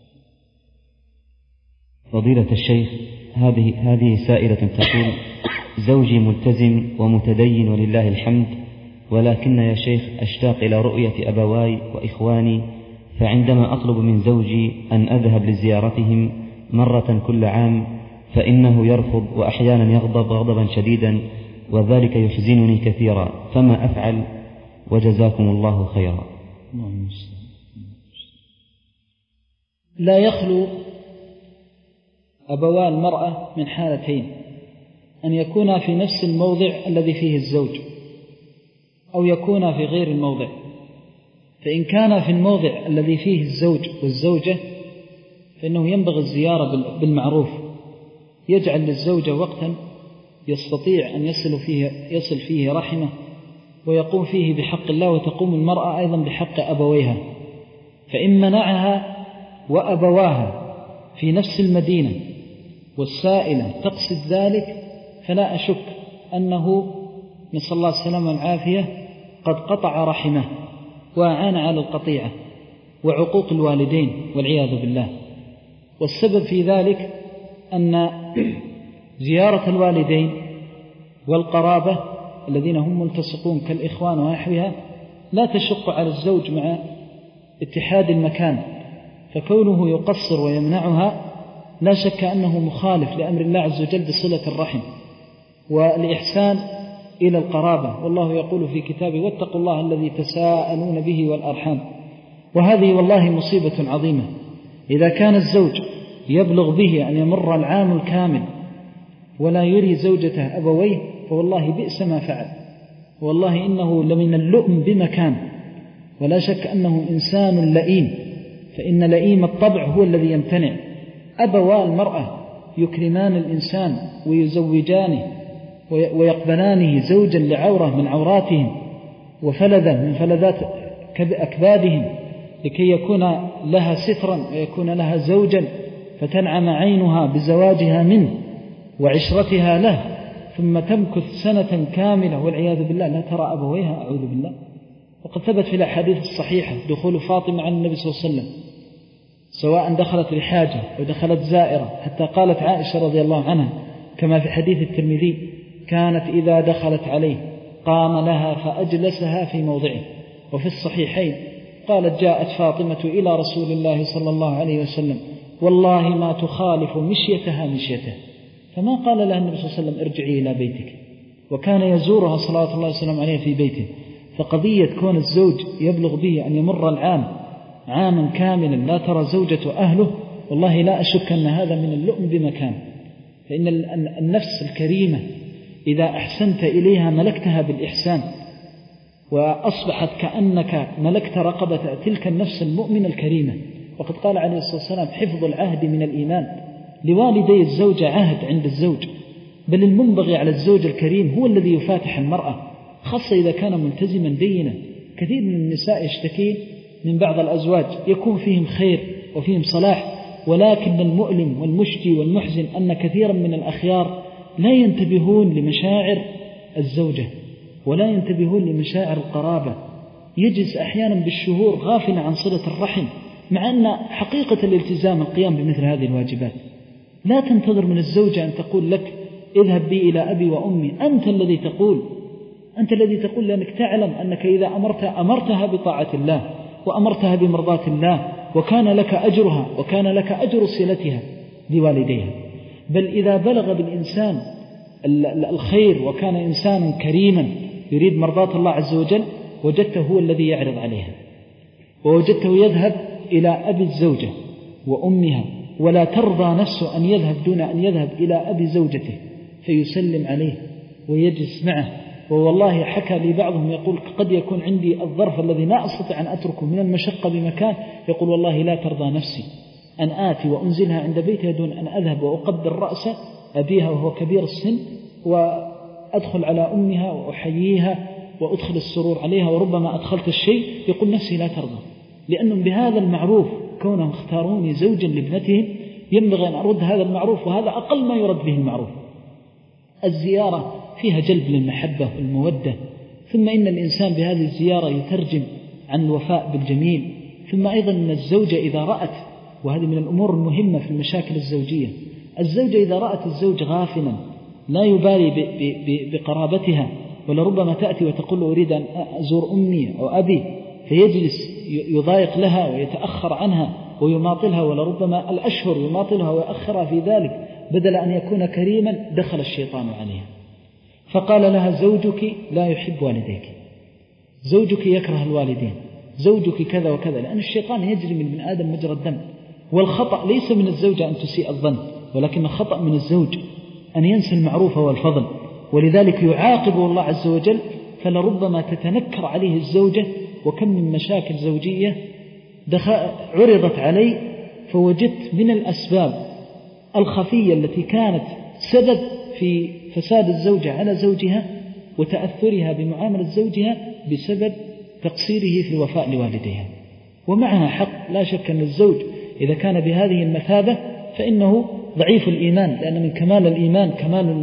فضيلة الشيخ، هذه هذه سائلة تقول: زوجي ملتزم ومتدين ولله الحمد، ولكن يا شيخ أشتاق إلى رؤية أبواي وإخواني، فعندما أطلب من زوجي أن أذهب لزيارتهم مرة كل عام فإنه يرفض وأحيانا يغضب غضبا شديدا، وذلك يحزنني كثيرا، فما أفعل؟ وجزاكم الله خيرا. لا يخلو أبوا المرأة من حالتين: أن يكونا في نفس الموضع الذي فيه الزوج، أو يكونا في غير الموضع. فإن كان في الموضع الذي فيه الزوج والزوجة فإنه ينبغي الزيارة بالمعروف، يجعل للزوجة وقتا يستطيع أن يصل فيه, يصل فيه رحمه ويقوم فيه بحق الله، وتقوم المرأة أيضا بحق أبويها. فإن منعها وأبواها في نفس المدينة والسائلة تقصد ذلك، فلا أشك أنه نسأل الله السلامة والعافية قد قطع رحمه وأعان على القطيعة وعقوق الوالدين والعياذ بالله. والسبب في ذلك أن زيارة الوالدين والقرابة الذين هم ملتصقون كالإخوان ونحوها لا تشق على الزوج مع اتحاد المكان، فكونه يقصر ويمنعها لا شك أنه مخالف لأمر الله عز وجل بصلة الرحم والإحسان إلى القرابة. والله يقول في كتابه: واتقوا الله الذي تساءلون به والأرحام. وهذه والله مصيبة عظيمة. إذا كان الزوج يبلغ به أن يمر العام الكامل ولا يري زوجته أبويه فوالله بئس ما فعل، والله إنه لمن اللؤم بمكان، ولا شك أنه إنسان لئيم، فإن لئيم الطبع هو الذي يمتنع. أبوا المرأة يكرمان الإنسان ويزوجانه ويقبلانه زوجا لعورة من عوراتهم وفلذا من فلذات أكبادهم، لكي يكون لها سترا ويكون لها زوجا فتنعم عينها بزواجها منه وعشرتها له، ثم تمكث سنة كاملة والعياذ بالله لا ترى أبويها، أعوذ بالله. وقد ثبت في الأحاديث الصحيحة دخول فاطمة عن النبي صلى الله عليه وسلم، سواء دخلت لحاجة ودخلت زائرة، حتى قالت عائشة رضي الله عنها كما في حديث الترمذي: كانت إذا دخلت عليه قام لها فأجلسها في موضعه. وفي الصحيحين قالت: جاءت فاطمة إلى رسول الله صلى الله عليه وسلم والله ما تخالف مشيتها مشيته، فما قال لها النبي صلى الله عليه وسلم: ارجعي إلى بيتك، وكان يزورها صلوات الله وسلم عليه في بيته. فقضية كون الزوج يبلغ به أن يمر العام عاما كاملا لا ترى زوجة أهله، والله لا أشك أن هذا من اللؤم بمكان. فإن النفس الكريمة إذا أحسنت إليها ملكتها بالإحسان، وأصبحت كأنك ملكت رقبة تلك النفس المؤمنة الكريمة. وقد قال عليه الصلاة والسلام: حفظ العهد من الإيمان. لوالدي الزوجة عهد عند الزوج، بل المنبغي على الزوج الكريم هو الذي يفاتح المرأة، خاصة إذا كان ملتزما دينا. كثير من النساء يشتكي من بعض الأزواج يكون فيهم خير وفيهم صلاح، ولكن المؤلم والمشكي والمحزن أن كثيرا من الأخيار لا ينتبهون لمشاعر الزوجة ولا ينتبهون لمشاعر القرابة، يجلس أحيانا بالشهور غافلا عن صلة الرحم، مع أن حقيقة الالتزام القيام بمثل هذه الواجبات. لا تنتظر من الزوجة أن تقول لك: اذهب بي إلى أبي وأمي. أنت الذي تقول، أنت الذي تقول، لأنك تعلم أنك إذا أمرت أمرتها بطاعة الله وأمرتها بمرضاة الله، وكان لك أجرها وكان لك أجر صلتها لوالديها. بل إذا بلغ بالإنسان الخير وكان إنسانا كريما يريد مرضاة الله عز وجل، وجدته هو الذي يعرض عليها، ووجدته يذهب إلى أبي الزوجة وأمها، ولا ترضى نفسه أن يذهب دون أن يذهب إلى أبي زوجته فيسلم عليه ويجلس معه. ووالله حكى لي بعضهم يقول: قد يكون عندي الظرف الذي لا أستطيع أن أتركه من المشقة بمكان، يقول: والله لا ترضى نفسي أن آتي وأنزلها عند بيتها دون أن أذهب وأقبل رأس أبيها وهو كبير السن، وأدخل على أمها وأحييها وأدخل السرور عليها، وربما أدخلت الشيء. يقول: نفسي لا ترضى، لأنهم بهذا المعروف كونهم اختاروني زوجا لابنتهم ينبغي أن أرد هذا المعروف، وهذا أقل ما يرد به المعروف. الزيارة فيها جلب للمحبة والمودة، ثم إن الإنسان بهذه الزيارة يترجم عن الوفاء بالجميل. ثم أيضا أن الزوجة إذا رأت، وهذه من الأمور المهمة في المشاكل الزوجية، الزوجة إذا رأت الزوج غافلا لا يبالي بقرابتها، ولربما تأتي وتقول أريد أن أزور أمي أو أبي، فيجلس يضايق لها ويتأخر عنها ويماطلها، ولربما الأشهر يماطلها ويأخرها في ذلك، بدل أن يكون كريما دخل الشيطان عليها فقال لها زوجك لا يحب والديك، زوجك يكره الوالدين، زوجك كذا وكذا، لأن الشيطان يجري من ابن آدم مجرى الدم. والخطأ ليس من الزوجة أن تسيء الظن، ولكن الخطأ من الزوج أن ينسى المعروف والفضل، ولذلك يعاقبه الله عز وجل. فلربما تتنكر عليه الزوجة، وكم من مشاكل زوجية عرضت علي فوجدت من الأسباب الخفية التي كانت سبب في فساد الزوجة على زوجها وتأثرها بمعاملة زوجها بسبب تقصيره في الوفاء لوالديها. ومعها حق، لا شك أن الزوج إذا كان بهذه المثابة فإنه ضعيف الإيمان، لأن من كمال الإيمان كمال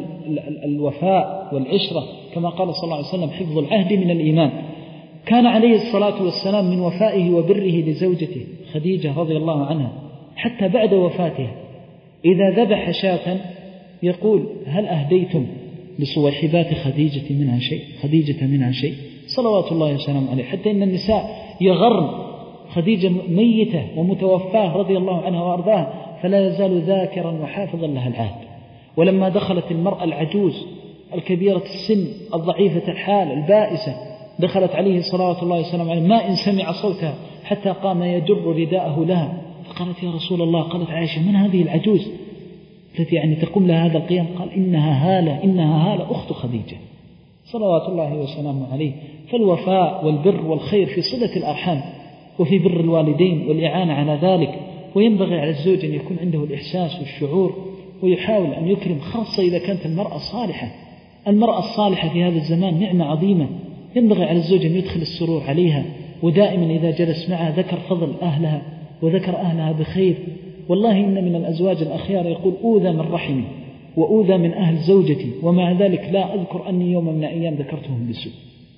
الوفاء والعشرة، كما قال صلى الله عليه وسلم حفظ العهد من الإيمان. كان عليه الصلاة والسلام من وفائه وبره لزوجته خديجة رضي الله عنها حتى بعد وفاتها إذا ذبح شاة يقول هل أهديتم لصويحبات خديجة منها شيء خديجة منها شيء صلوات الله وسلامه عليه، حتى إن النساء يغرن خديجة ميتة ومتوفاة رضي الله عنها وأرضاها، فلا يزال ذاكرا وحافظا لها العهد. ولما دخلت المرأة العجوز الكبيرة السن الضعيفة الحال البائسة، دخلت عليه صلوات الله وسلامه عليه ما إن سمع صوتها حتى قام يجر رداءه لها، فقالت يا رسول الله، قالت عائشة من هذه العجوز التي يعني تقوم لها هذا القيام؟ قال إنها هالة إنها هالة أخت خديجة صلوات الله وسلامه عليه. فالوفاء والبر والخير في صلة الأرحام وفي بر الوالدين والإعانة على ذلك. وينبغي على الزوج أن يكون عنده الإحساس والشعور ويحاول أن يكرم، خاصة إذا كانت المرأة صالحة. المرأة الصالحة في هذا الزمان نعمة عظيمة، ينبغي على الزوج أن يدخل السرور عليها، ودائما إذا جلس معها ذكر فضل أهلها وذكر أهلها بخير. والله إن من الأزواج الأخيار يقول أوذى من رحمي وأوذى من أهل زوجتي ومع ذلك لا أذكر أني يوم من الأيام ذكرتهم بسوء.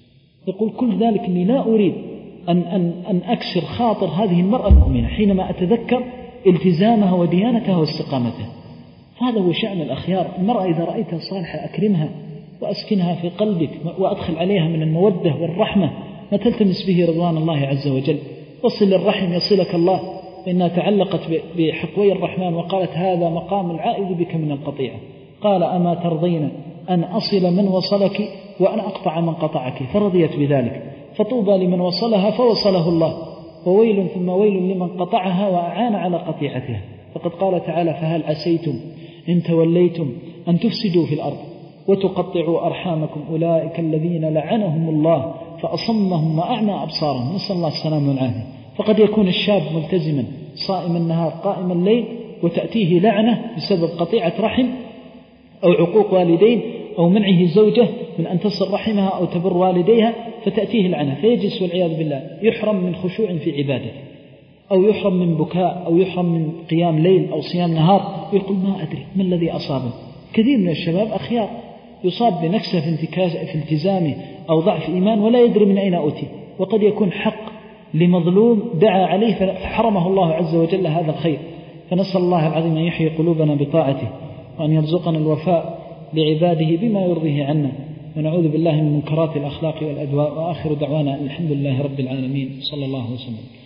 يقول كل ذلك أني لا أريد أن, أن, أن أكسر خاطر هذه المرأة المؤمنة حينما أتذكر التزامها وديانتها واستقامتها. هذا هو شأن الأخيار. المرأة إذا رأيتها صالحة أكرمها وأسكنها في قلبك وأدخل عليها من المودة والرحمة ما تلتمس به رضوان الله عز وجل. وصل الرحم يصلك الله، فإنها تعلقت بحقوي الرحمن وقالت هذا مقام العائد بك من القطيعة. قال أما ترضين أن أصل من وصلك وأن أقطع من قطعك؟ فرضيت بذلك. فطوبى لمن وصلها فوصله الله، وويل ثم ويل لمن قطعها وأعان على قطيعتها. فقد قال تعالى فهل عسيتم إن توليتم أن تفسدوا في الأرض وتقطعوا أرحامكم أولئك الذين لعنهم الله فأصمهم وأعمى أبصارهم، نسأل الله السلام والعافية. فقد يكون الشاب ملتزما صائم النهار قائم الليل وتأتيه لعنة بسبب قطيعة رحم أو عقوق والدين أو منعه زوجة من أن تصل رحمها أو تبر والديها، فتأتيه العنة فيجلس والعياذ بالله يحرم من خشوع في عبادته، أو يحرم من بكاء، أو يحرم من قيام ليل أو صيام نهار، يقول ما أدري ما الذي أصابه. كثير من الشباب أخيار يصاب بنكسة في التزامه أو ضعف إيمان ولا يدري من أين أتي، وقد يكون حق لمظلوم دعا عليه فحرمه الله عز وجل هذا الخير. فنسأل الله العظيم أن يحيي قلوبنا بطاعته وأن يرزقنا الوفاء لعباده بما يرضيه عنا، ونعوذ بالله من منكرات الأخلاق والأدواء. وآخر دعوانا الحمد لله رب العالمين، صلى الله وسلم.